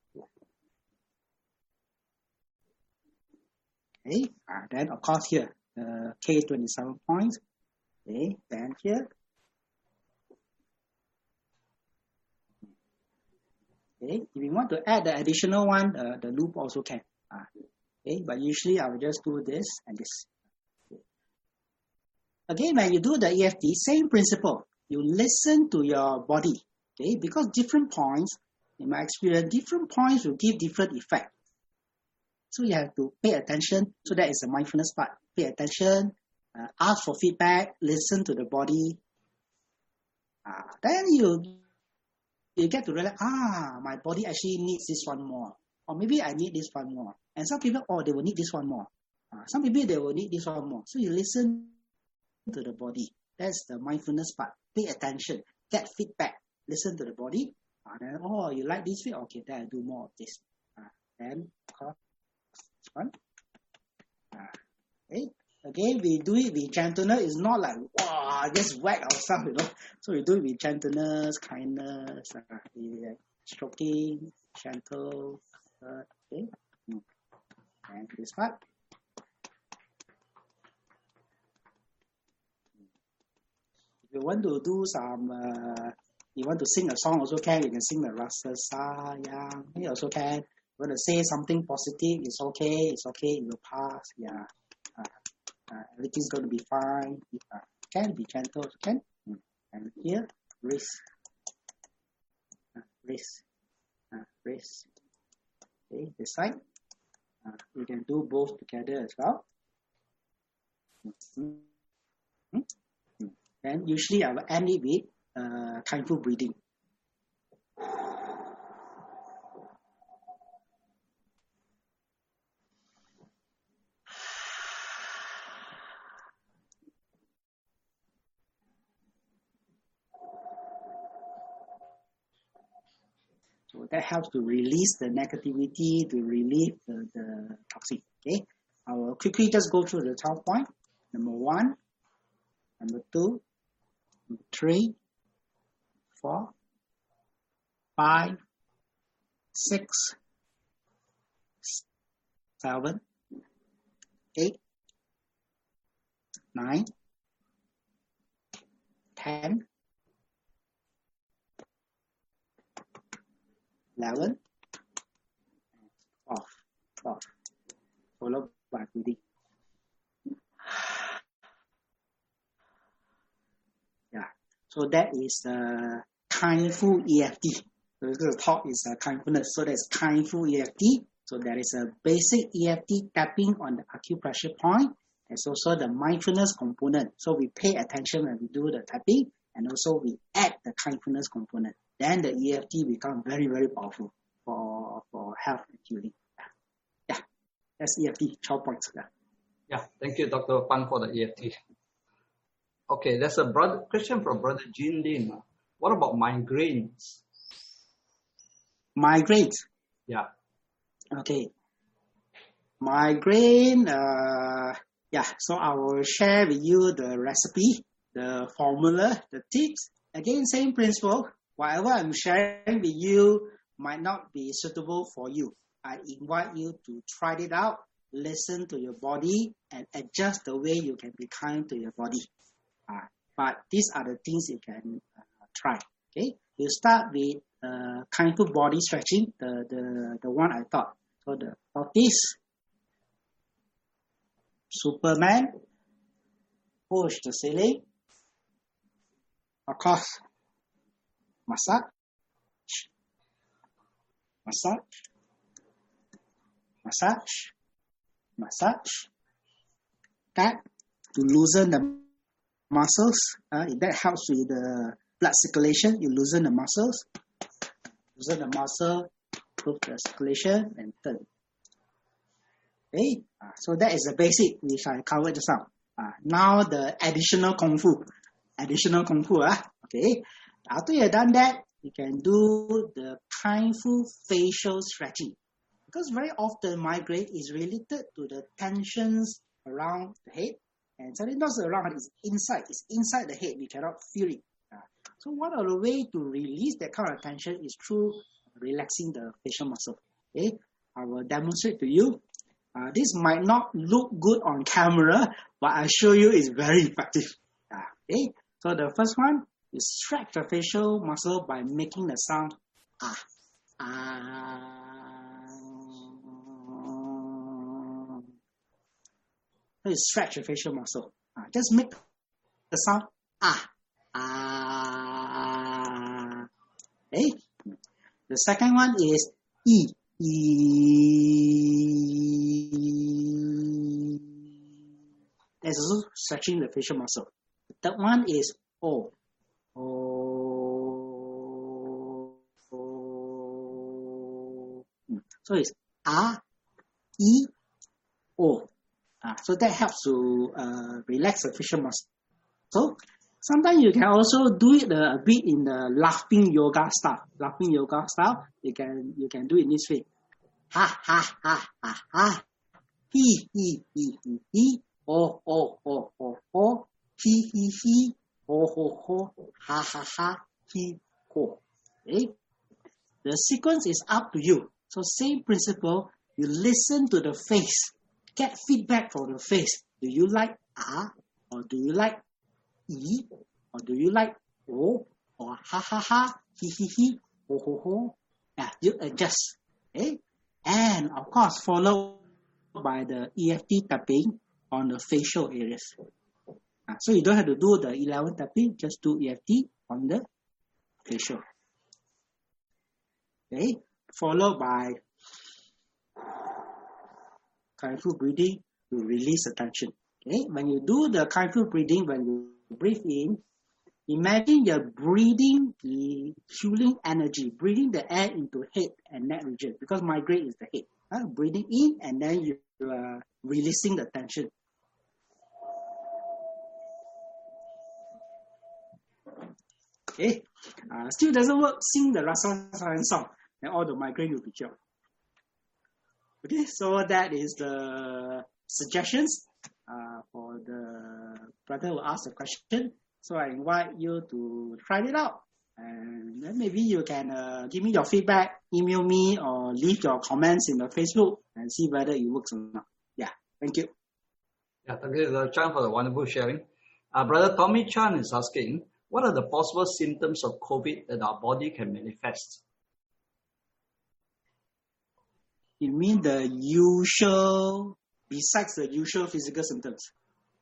Okay, uh, then of course here, uh, K twenty-seven points. Okay, then here. Okay, if you want to add the additional one, uh, the loop also can. Uh, okay, but usually I will just do this and this. Okay. Again, when you do the E F T, same principle. You listen to your body. Okay, because different points, in my experience, different points will give different effect. So you have to pay attention. So that is the mindfulness part. Pay attention, uh, ask for feedback, listen to the body. Uh, then you you get to realize, ah, my body actually needs this one more. Or maybe I need this one more. And some people, oh, they will need this one more. Uh, some people, they will need this one more. So you listen to the body. That's the mindfulness part. Pay attention, get feedback, listen to the body. Uh, then, oh, you like this way? Okay, then I do more of this. Uh, then, uh, one. Uh, okay. Again, we do it with gentleness. It's not like, wow, just whack ourselves, you know. So we do it with gentleness, kindness, uh, yeah, stroking, gentle. Uh, okay. And this part. If you want to do some, uh, you want to sing a song also can. You can sing the Rasa Sayang. You also can. You want to say something positive, it's okay, it's okay, it will pass, yeah. Uh, uh, everything's going to be fine. Uh, can be gentle, can. Mm. And here, wrist. Uh, wrist. Uh, wrist. Okay, this side. Uh, you can do both together as well. Mm-hmm. Mm-hmm. Then usually I will end it with uh, kindful breathing. So that helps to release the negativity, to relieve the, the toxic. Okay, I will quickly just go through the twelve point. Number one, number two, number three, four, five, six, seven, eight, nine, ten, eleven, off, off, followed by breathing. Yeah, so that is the kindful E F T. So the top is uh, kindfulness. So that's kindful E F T. So there is a basic E F T tapping on the acupressure point. There's also the mindfulness component. So we pay attention when we do the tapping, and also we add the kindfulness component. Then the E F T becomes very, very powerful for, for health and healing. Yeah, yeah. That's E F T, twelve points. Yeah. Yeah, thank you, Doctor Pang, for the E F T. Okay, there's a brother, question from Brother Jin Lin. What about migraines? Migraines? Yeah. Okay. Migraine, uh, yeah, so I will share with you the recipe, the formula, the tips. Again, same principle. Whatever I'm sharing with you might not be suitable for you. I invite you to try it out, listen to your body, and adjust the way you can be kind to your body. Uh, but these are the things you can uh, try. Okay, you start with uh, kindful body stretching, the, the, the one I taught. So the tortoise, Superman, push the ceiling, of course, massage, massage, massage, massage, that to loosen the muscles. Uh, that helps with the blood circulation. You loosen the muscles, loosen the muscle, improve the circulation, and turn. Okay, uh, so that is the basic which I covered just now. Uh, now the additional kung fu, additional kung fu. Uh, okay, after you have done that, you can do the kindful facial stretching. Because very often migraine is related to the tensions around the head, and so it's not around, it's inside, it's inside the head, we cannot feel it. Uh, so one of the ways to release that kind of tension is through relaxing the facial muscle. Okay, I will demonstrate to you. Uh, this might not look good on camera, but I show you it's very effective. Uh, okay, so the first one is stretch the facial muscle by making the sound ah, ah. So you stretch the facial muscle. Uh, just make the sound ah, ah. Okay. The second one is e, e. That's also stretching the facial muscle. The third one is o, o, o. So it's a, e, o. Uh, so that helps to uh, relax the facial muscle. So sometimes you can also do it uh, a bit in the laughing yoga style. Laughing yoga style, you can you can do it in this way. Ha ha ha ha ha. He he he he he. Oh oh oh oh oh. He he he. Oh ho ho. Ha ha ha. He ho. Okay. The sequence is up to you. So same principle. You listen to the face. Get feedback from the face. Do you like ah, or do you like e, or do you like o, or ha ha ha, he he he, ho ho ho? Yeah, you adjust. Okay, and of course followed by the E F T tapping on the facial areas. Uh, so you don't have to do the eleven tapping. Just do E F T on the facial. Okay, followed by kindful breathing to release the tension. Okay, when you do the kindful breathing, when you breathe in, imagine you're breathing the healing energy, breathing the air into head and neck region, because migraine is the head. Uh, breathing in, and then you are uh, releasing the tension. Okay, uh, still doesn't work, sing the Rasa Sayang song, and all the migraine will be cured. Okay, so that is the suggestions uh, for the brother who asked the question. So I invite you to try it out. And then maybe you can uh, give me your feedback, email me, or leave your comments in the Facebook and see whether it works or not. Yeah, thank you. Yeah, thank you, Brother Chan, for the wonderful sharing. Uh, Brother Tommy Chan is asking, what are the possible symptoms of COVID that our body can manifest? You mean the usual, besides the usual physical symptoms?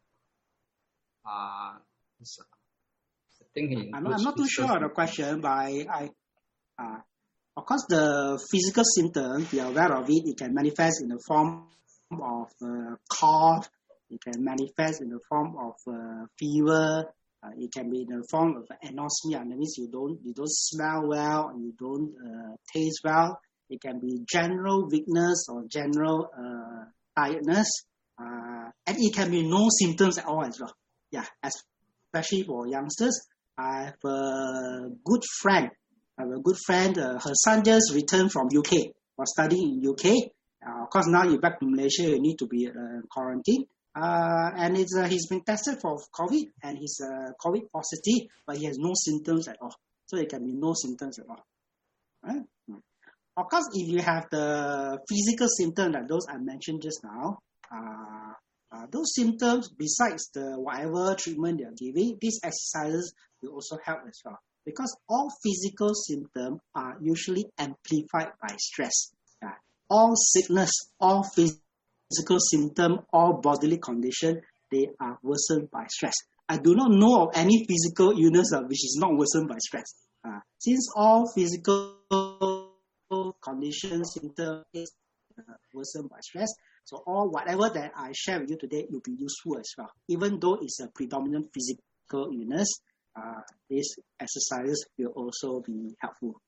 Uh, I think he I'm not, I'm not too sure on the question, but I, I uh, of course, the physical symptoms, we are aware of it. It can manifest in the form of uh, cough. It can manifest in the form of uh, fever. Uh, it can be in the form of anosmia. That means you don't you don't smell well, you don't uh, taste well. It can be general weakness or general uh, tiredness, uh, and it can be no symptoms at all as well. Yeah, especially for youngsters. I have a good friend. I have a good friend. Uh, her son just returned from U K. Was studying in U K. Uh, of course, now you're back to Malaysia. You need to be uh, quarantined. Uh, and it's, uh, he's been tested for COVID, and he's uh, COVID positive, but he has no symptoms at all. So it can be no symptoms at all. Right? of course, if you have the physical symptoms like those I mentioned just now, uh, uh, those symptoms, besides the whatever treatment they are giving, these exercises will also help as well. Because all physical symptoms are usually amplified by stress. Uh, all sickness, all physical symptoms, all bodily condition, they are worsened by stress. I do not know of any physical illness uh, which is not worsened by stress. Uh, since all physical conditions, symptoms is uh, worsened by stress, so all whatever that I share with you today will be useful as well. Even though it's a predominant physical illness, uh, these exercises will also be helpful.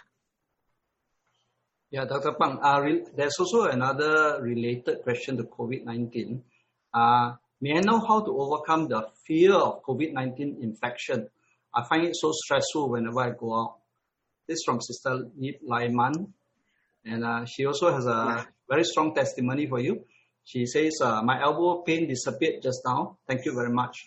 Yeah, Doctor Pang, uh, re- there's also another related question to COVID nineteen. Uh, may I know how to overcome the fear of COVID nineteen infection? I find it so stressful whenever I go out. This is from Sister Laiman. And uh, she also has a very strong testimony for you. She says, uh, my elbow pain disappeared just now. Thank you very much.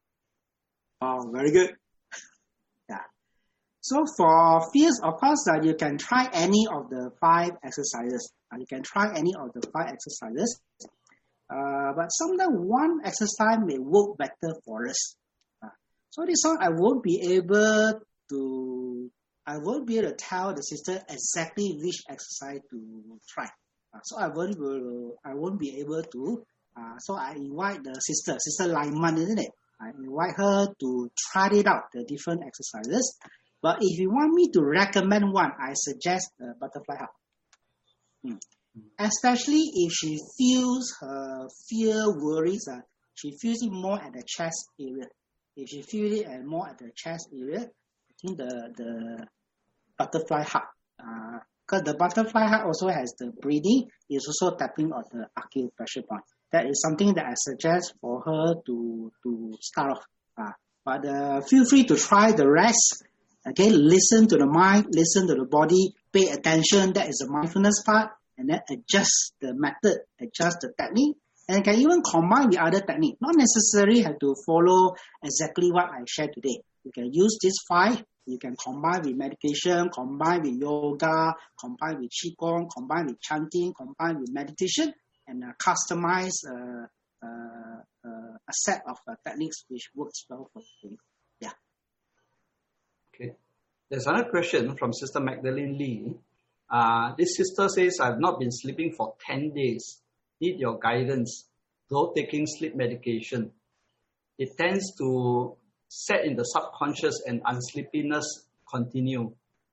Oh, very good. Yeah. So for fears, of course, uh, you can try any of the five exercises. Uh, you can try any of the five exercises. Uh, but sometimes one exercise may work better for us. Uh, so this one, I won't be able to, I won't be able to tell the sister exactly which exercise to try. Uh, so I won't, will, I won't be able to. Uh, so I invite the sister, Sister Lyman, isn't it? I invite her to try it out, the different exercises. But if you want me to recommend one, I suggest the butterfly hug. Hmm. Especially if she feels her fear, worries, uh, she feels it more at the chest area. If she feels it at more at the chest area, I think the, the butterfly hug. Because uh, the butterfly hug also has the breathing, it's also tapping on the acupressure point. That is something that I suggest for her to, to start off. Uh, but uh, feel free to try the rest. Okay, listen to the mind, listen to the body, pay attention. That is the mindfulness part. And then adjust the method, adjust the technique. And can even combine with other technique. Not necessarily have to follow exactly what I shared today. You can use these five. You can combine with medication, combine with yoga, combine with qigong, combine with chanting, combine with meditation, and uh, customize uh, uh, uh, a set of uh, techniques which works well for you. Yeah. Okay. There's another question from Sister Magdalene Lee. Uh, this sister says, I've not been sleeping for ten days. Need your guidance, though taking sleep medication. It tends to set in the subconscious and unsleepiness continue.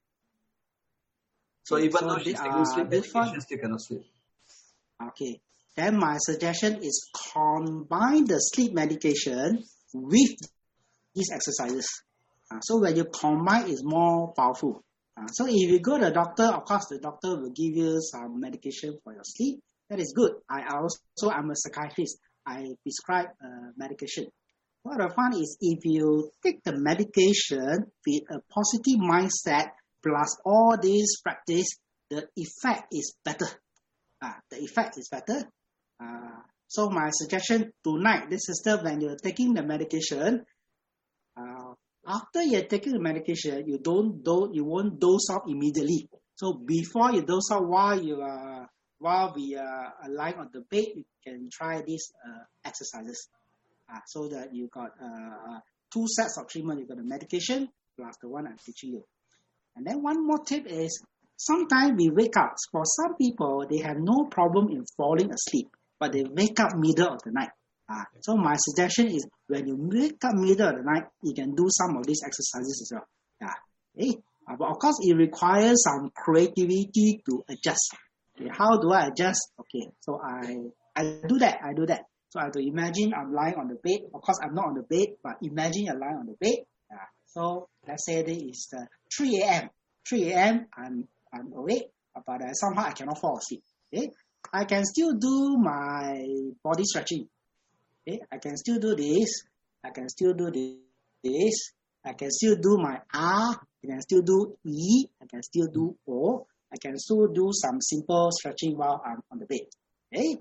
So even so though she's the, taking uh, sleep medication, she still cannot sleep. Okay. Then my suggestion is combine the sleep medication with these exercises. Uh, so when you combine, it's more powerful. Uh, so if you go to the doctor, of course, the doctor will give you some medication for your sleep. That is good. I also, I'm a psychiatrist. I prescribe uh, medication. What I find is if you take the medication with a positive mindset plus all this practice, the effect is better. Uh, the effect is better. Uh, so my suggestion tonight, this sister, when you're taking the medication, uh, after you're taking the medication, you don't do, you won't dose out immediately. So before you dose out, while you are while we are lying on the bed, you can try these uh, exercises. Uh, so that you got uh, two sets of treatment. You got the medication plus the one I'm teaching you. And then one more tip is sometimes we wake up. For some people, they have no problem in falling asleep, but they wake up middle of the night. Uh, so my suggestion is when you wake up middle of the night, you can do some of these exercises as well. Yeah. Okay. Uh, but of course, it requires some creativity to adjust. Okay. How do I adjust? Okay. So I, I do that. I do that. So I have to imagine I'm lying on the bed. Of course, I'm not on the bed, but imagine you're lying on the bed. Yeah. So let's say it is uh, three a.m. three a.m. I'm, I'm awake, but uh, somehow I cannot fall asleep. Okay. I can still do my body stretching. Okay. I can still do this. I can still do this. I can still do my R. I can still do E. I can still do O. I can still do some simple stretching while I'm on the bed. Okay.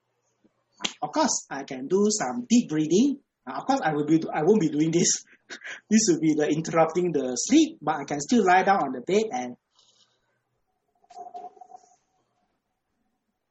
Of course, I can do some deep breathing. Uh, of course, I will be. I won't be doing this. This will be the interrupting the sleep, but I can still lie down on the bed and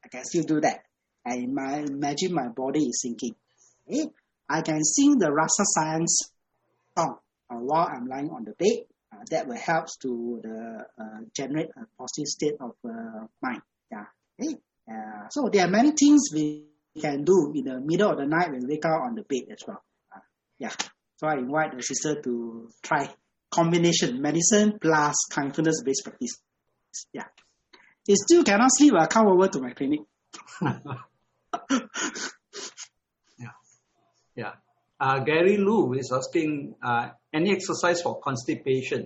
can still do that. I my, imagine my body is sinking. Okay? I can sing the Rasa Sayang song uh, while I'm lying on the bed. Uh, that will help to the uh, generate a positive state of uh, mind. Yeah. Okay? Uh, so there are many things we can do in the middle of the night when we wake up on the bed as well. Uh, yeah. So I invite the sister to try combination medicine plus mindfulness-based practice. Yeah. If still cannot sleep, I'll come over to my clinic. yeah. Yeah. Uh, Gary Lu is asking, uh, any exercise for constipation?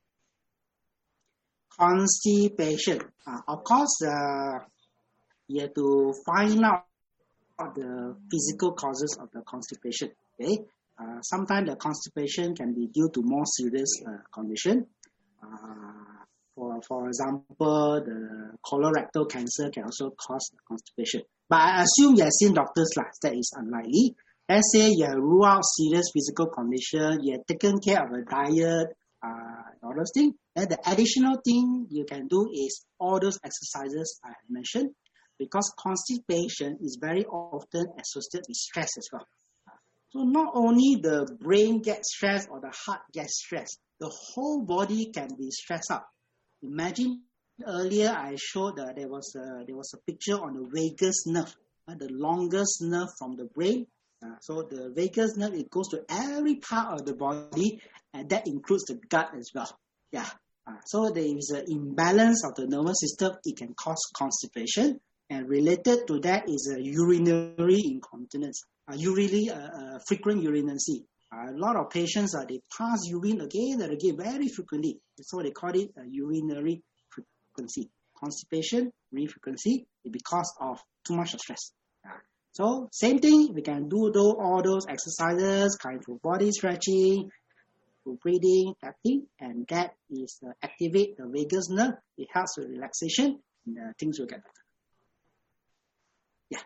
Constipation. Uh, of course, uh, you have to find out the physical causes of the constipation. Okay. Uh, sometimes the constipation can be due to more serious uh, condition. Uh, for for example, the colorectal cancer can also cause constipation. But I assume you have seen doctors lah. That is unlikely. Let's say you have ruled out serious physical condition, you have taken care of a diet, uh, all those things. Then the additional thing you can do is all those exercises I have mentioned, because constipation is very often associated with stress as well. So not only the brain gets stressed or the heart gets stressed, the whole body can be stressed out. Imagine earlier I showed that there was a, there was a picture on the vagus nerve, uh, the longest nerve from the brain. Uh, so the vagus nerve, it goes to every part of the body, and that includes the gut as well. Yeah. Uh, so there is an imbalance of the nervous system. It can cause constipation, and related to that is a urinary incontinence, uh, urinary uh, uh, frequent urinancy. Uh, a lot of patients, uh, they pass urine again and again very frequently. So they call it uh, urinary frequency. Constipation, urinary frequency, is because of too much stress. Uh, So same thing, we can do those, all those exercises, kind of body stretching, breathing, tapping, and that is uh, activate the vagus nerve. It helps with relaxation, and uh, things will get better. Yeah.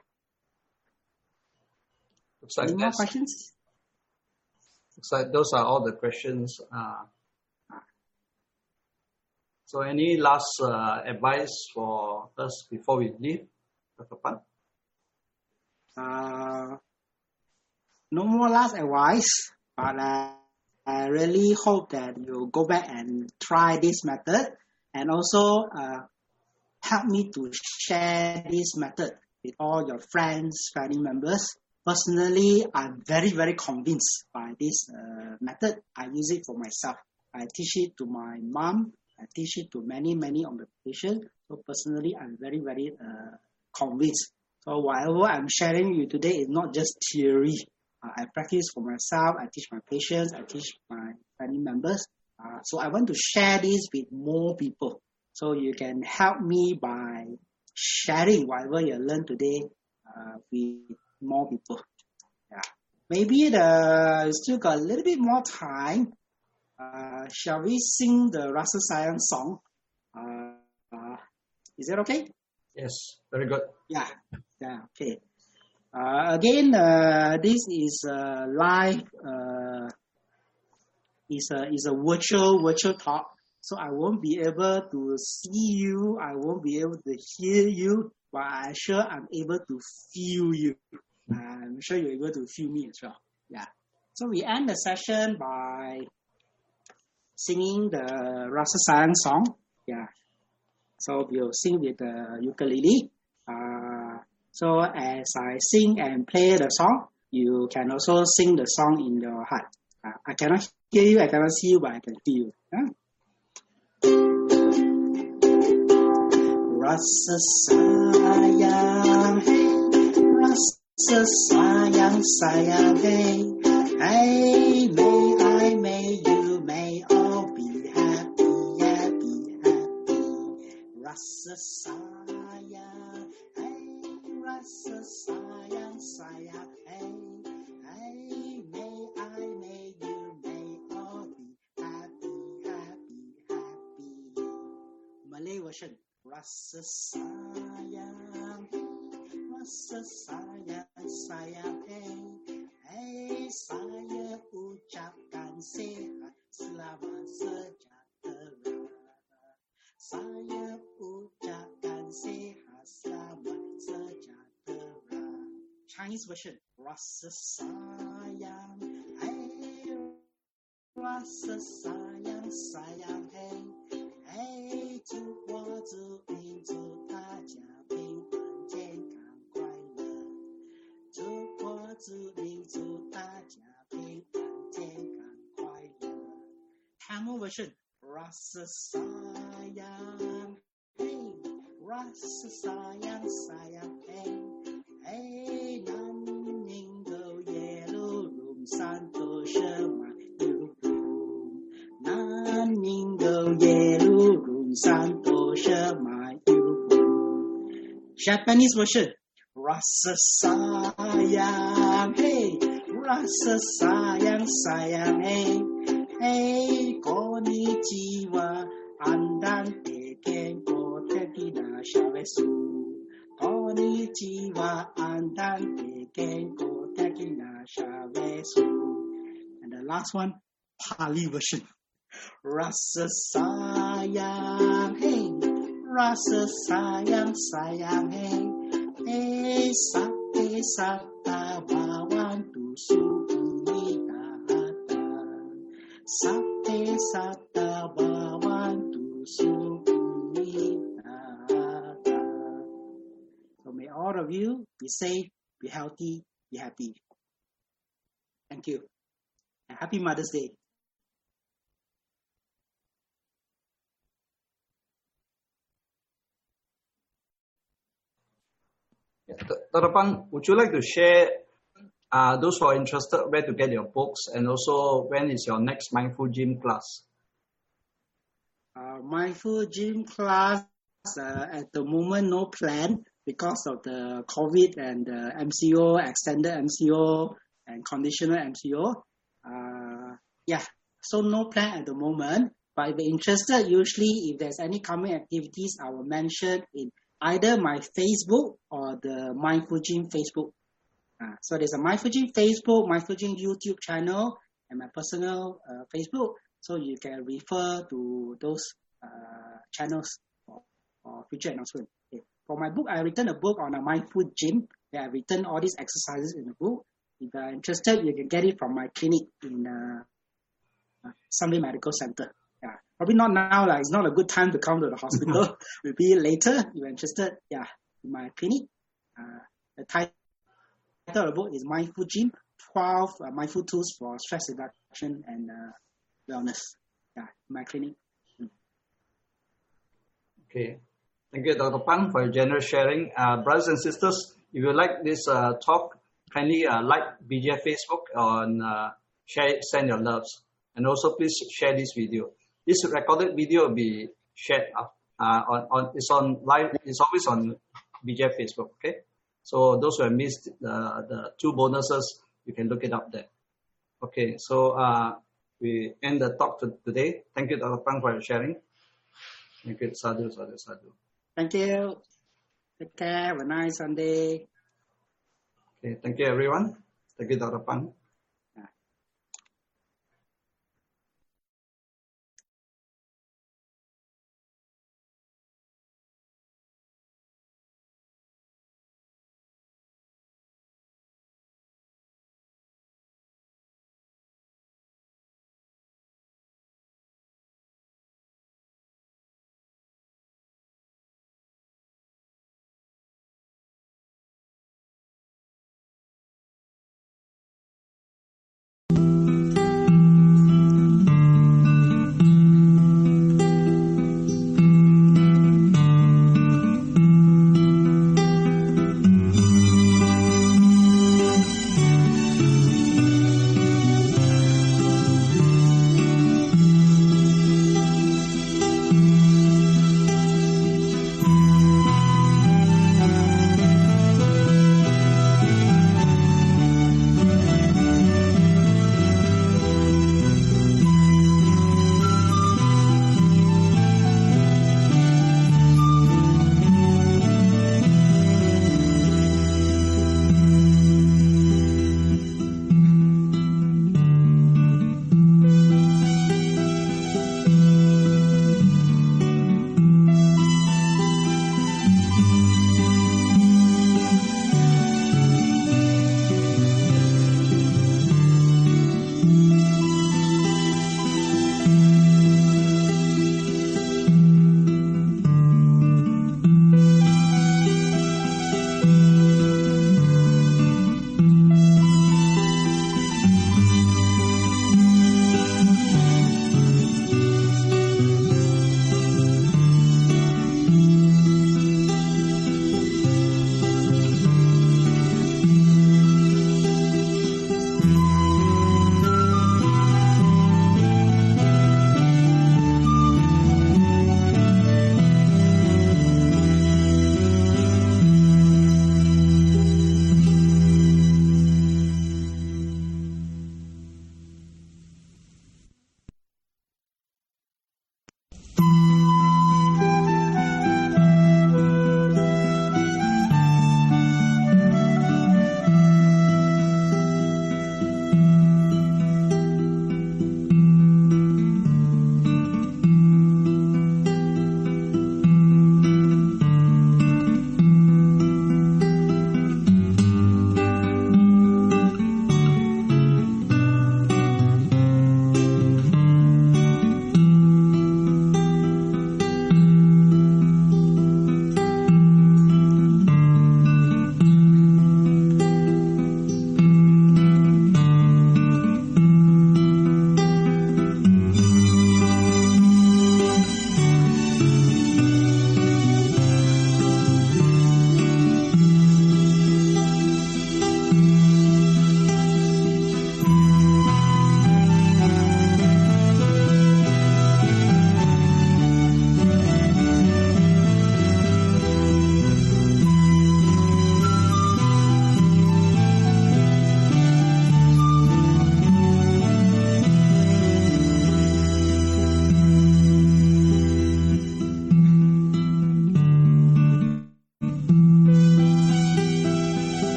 Looks like Any more questions? Looks like those are all the questions. Uh, so any last uh, advice for us before we leave, Doctor Pan? Uh, no more last advice, but uh, I really hope that you go back and try this method, and also uh, help me to share this method with all your friends, family members. Personally, I'm very, very convinced by this uh, method. I use it for myself. I teach it to my mom. I teach it to many, many of the patients. So personally, I'm very, very uh, convinced. So whatever I'm sharing with you today is not just theory. Uh, I practice for myself. I teach my patients. I teach my family members. Uh, so I want to share this with more people. So you can help me by sharing whatever you learned today uh, with more people. Yeah. Maybe the still got a little bit more time. Uh, shall we sing the Rasa Sayang song? Uh, uh, is that okay? Yes, very good. Yeah, yeah, okay. Uh, again, uh, this is a live, uh, is a is a virtual virtual talk. So I won't be able to see you. I won't be able to hear you, but I'm sure I'm able to feel you. I'm sure you're able to feel me as well. Yeah. So we end the session by singing the Rasa Sayang song. Yeah. So we'll sing with the ukulele. Uh, so as I sing and play the song, you can also sing the song in your heart. Uh, I cannot hear you, I cannot see you, but I can feel you. Huh? Rasa sayang, rasa sayang, sayang, hey, hey, may I, may you, may all be happy, happy, happy. Rasa sayang, hey, rasa sayang, sayang, hey, hey, may I, may you, may all be happy, happy, happy. Malay version. Rasa sayang, rasa sayang, sayang, hey, hey, saya ucapkan sehat selamat sejahtera. Saya ucapkan sehat selamat sejahtera. Chinese version. Rasa sayang, hey, rasa sayang, sayang, hey, hey, 祝我祝你祝大家平安健康快乐，祝我祝你祝大家平安健康快乐。Tamil version. Rasa sayang, hey, rasa sayang, sayang, hey, hey, 南宁的耶路rum santosha you room, 南宁的耶路rum santosha you room. Japanese version. Rasa sayang, hey, rasa sayang, sayang, hey, hey, konnichiwa, andan teken koteki na shavesu. Konnichiwa, andan teken koteki na shavesu. And the last one, Pali version. Rasa sayang, hey, rasa sayang, sayang, hey, hey, sate sata bawan tusuk ini datang. Sate sata bawan tusuk ini datang. So may all of you be safe, be healthy, be happy. Thank you. And happy Mother's Day. Doctor Pang, would you like to share uh, those who are interested where to get your books and also when is your next Mindful Gym class? Uh, Mindful Gym class, uh, at the moment, no plan because of the COVID and the M C O, extended M C O and conditional M C O. Uh, yeah, so no plan at the moment. But if you're interested, usually if there's any coming activities, I will mention in either my Facebook or the Mindful Gym Facebook. Uh, so there's a Mindful Gym Facebook, Mindful Gym YouTube channel, and my personal uh, Facebook. So you can refer to those uh, channels for, for future announcement. Okay. For my book, I written a book on a Mindful Gym. Yeah, I've written all these exercises in the book. If you're interested, you can get it from my clinic in uh, Sunway Medical Center. Yeah, probably not now. Like, it's not a good time to come to the hospital. Maybe later, if you're interested. Yeah, in my clinic. Uh, the title of the book is Mindful Gym, twelve uh, Mindful Tools for Stress Reduction and uh, Wellness. Yeah, in my clinic. Mm. Okay. Thank you, Doctor Pang, for your generous sharing. Uh, brothers and sisters, if you like this uh, talk, kindly uh, like B G F Facebook and uh, share, send your loves. And also please share this video. This recorded video will be shared uh, on, on it's on live. It's always on B G F Facebook. Okay, so those who have missed the the two bonuses, you can look it up there. Okay, so uh, we end the talk to today. Thank you, Doctor Pang, for your sharing. Thank you, sadhu, sadhu, sadhu. Thank you. Take care. Have a nice Sunday. Okay, thank you, everyone. Thank you, Doctor Pang.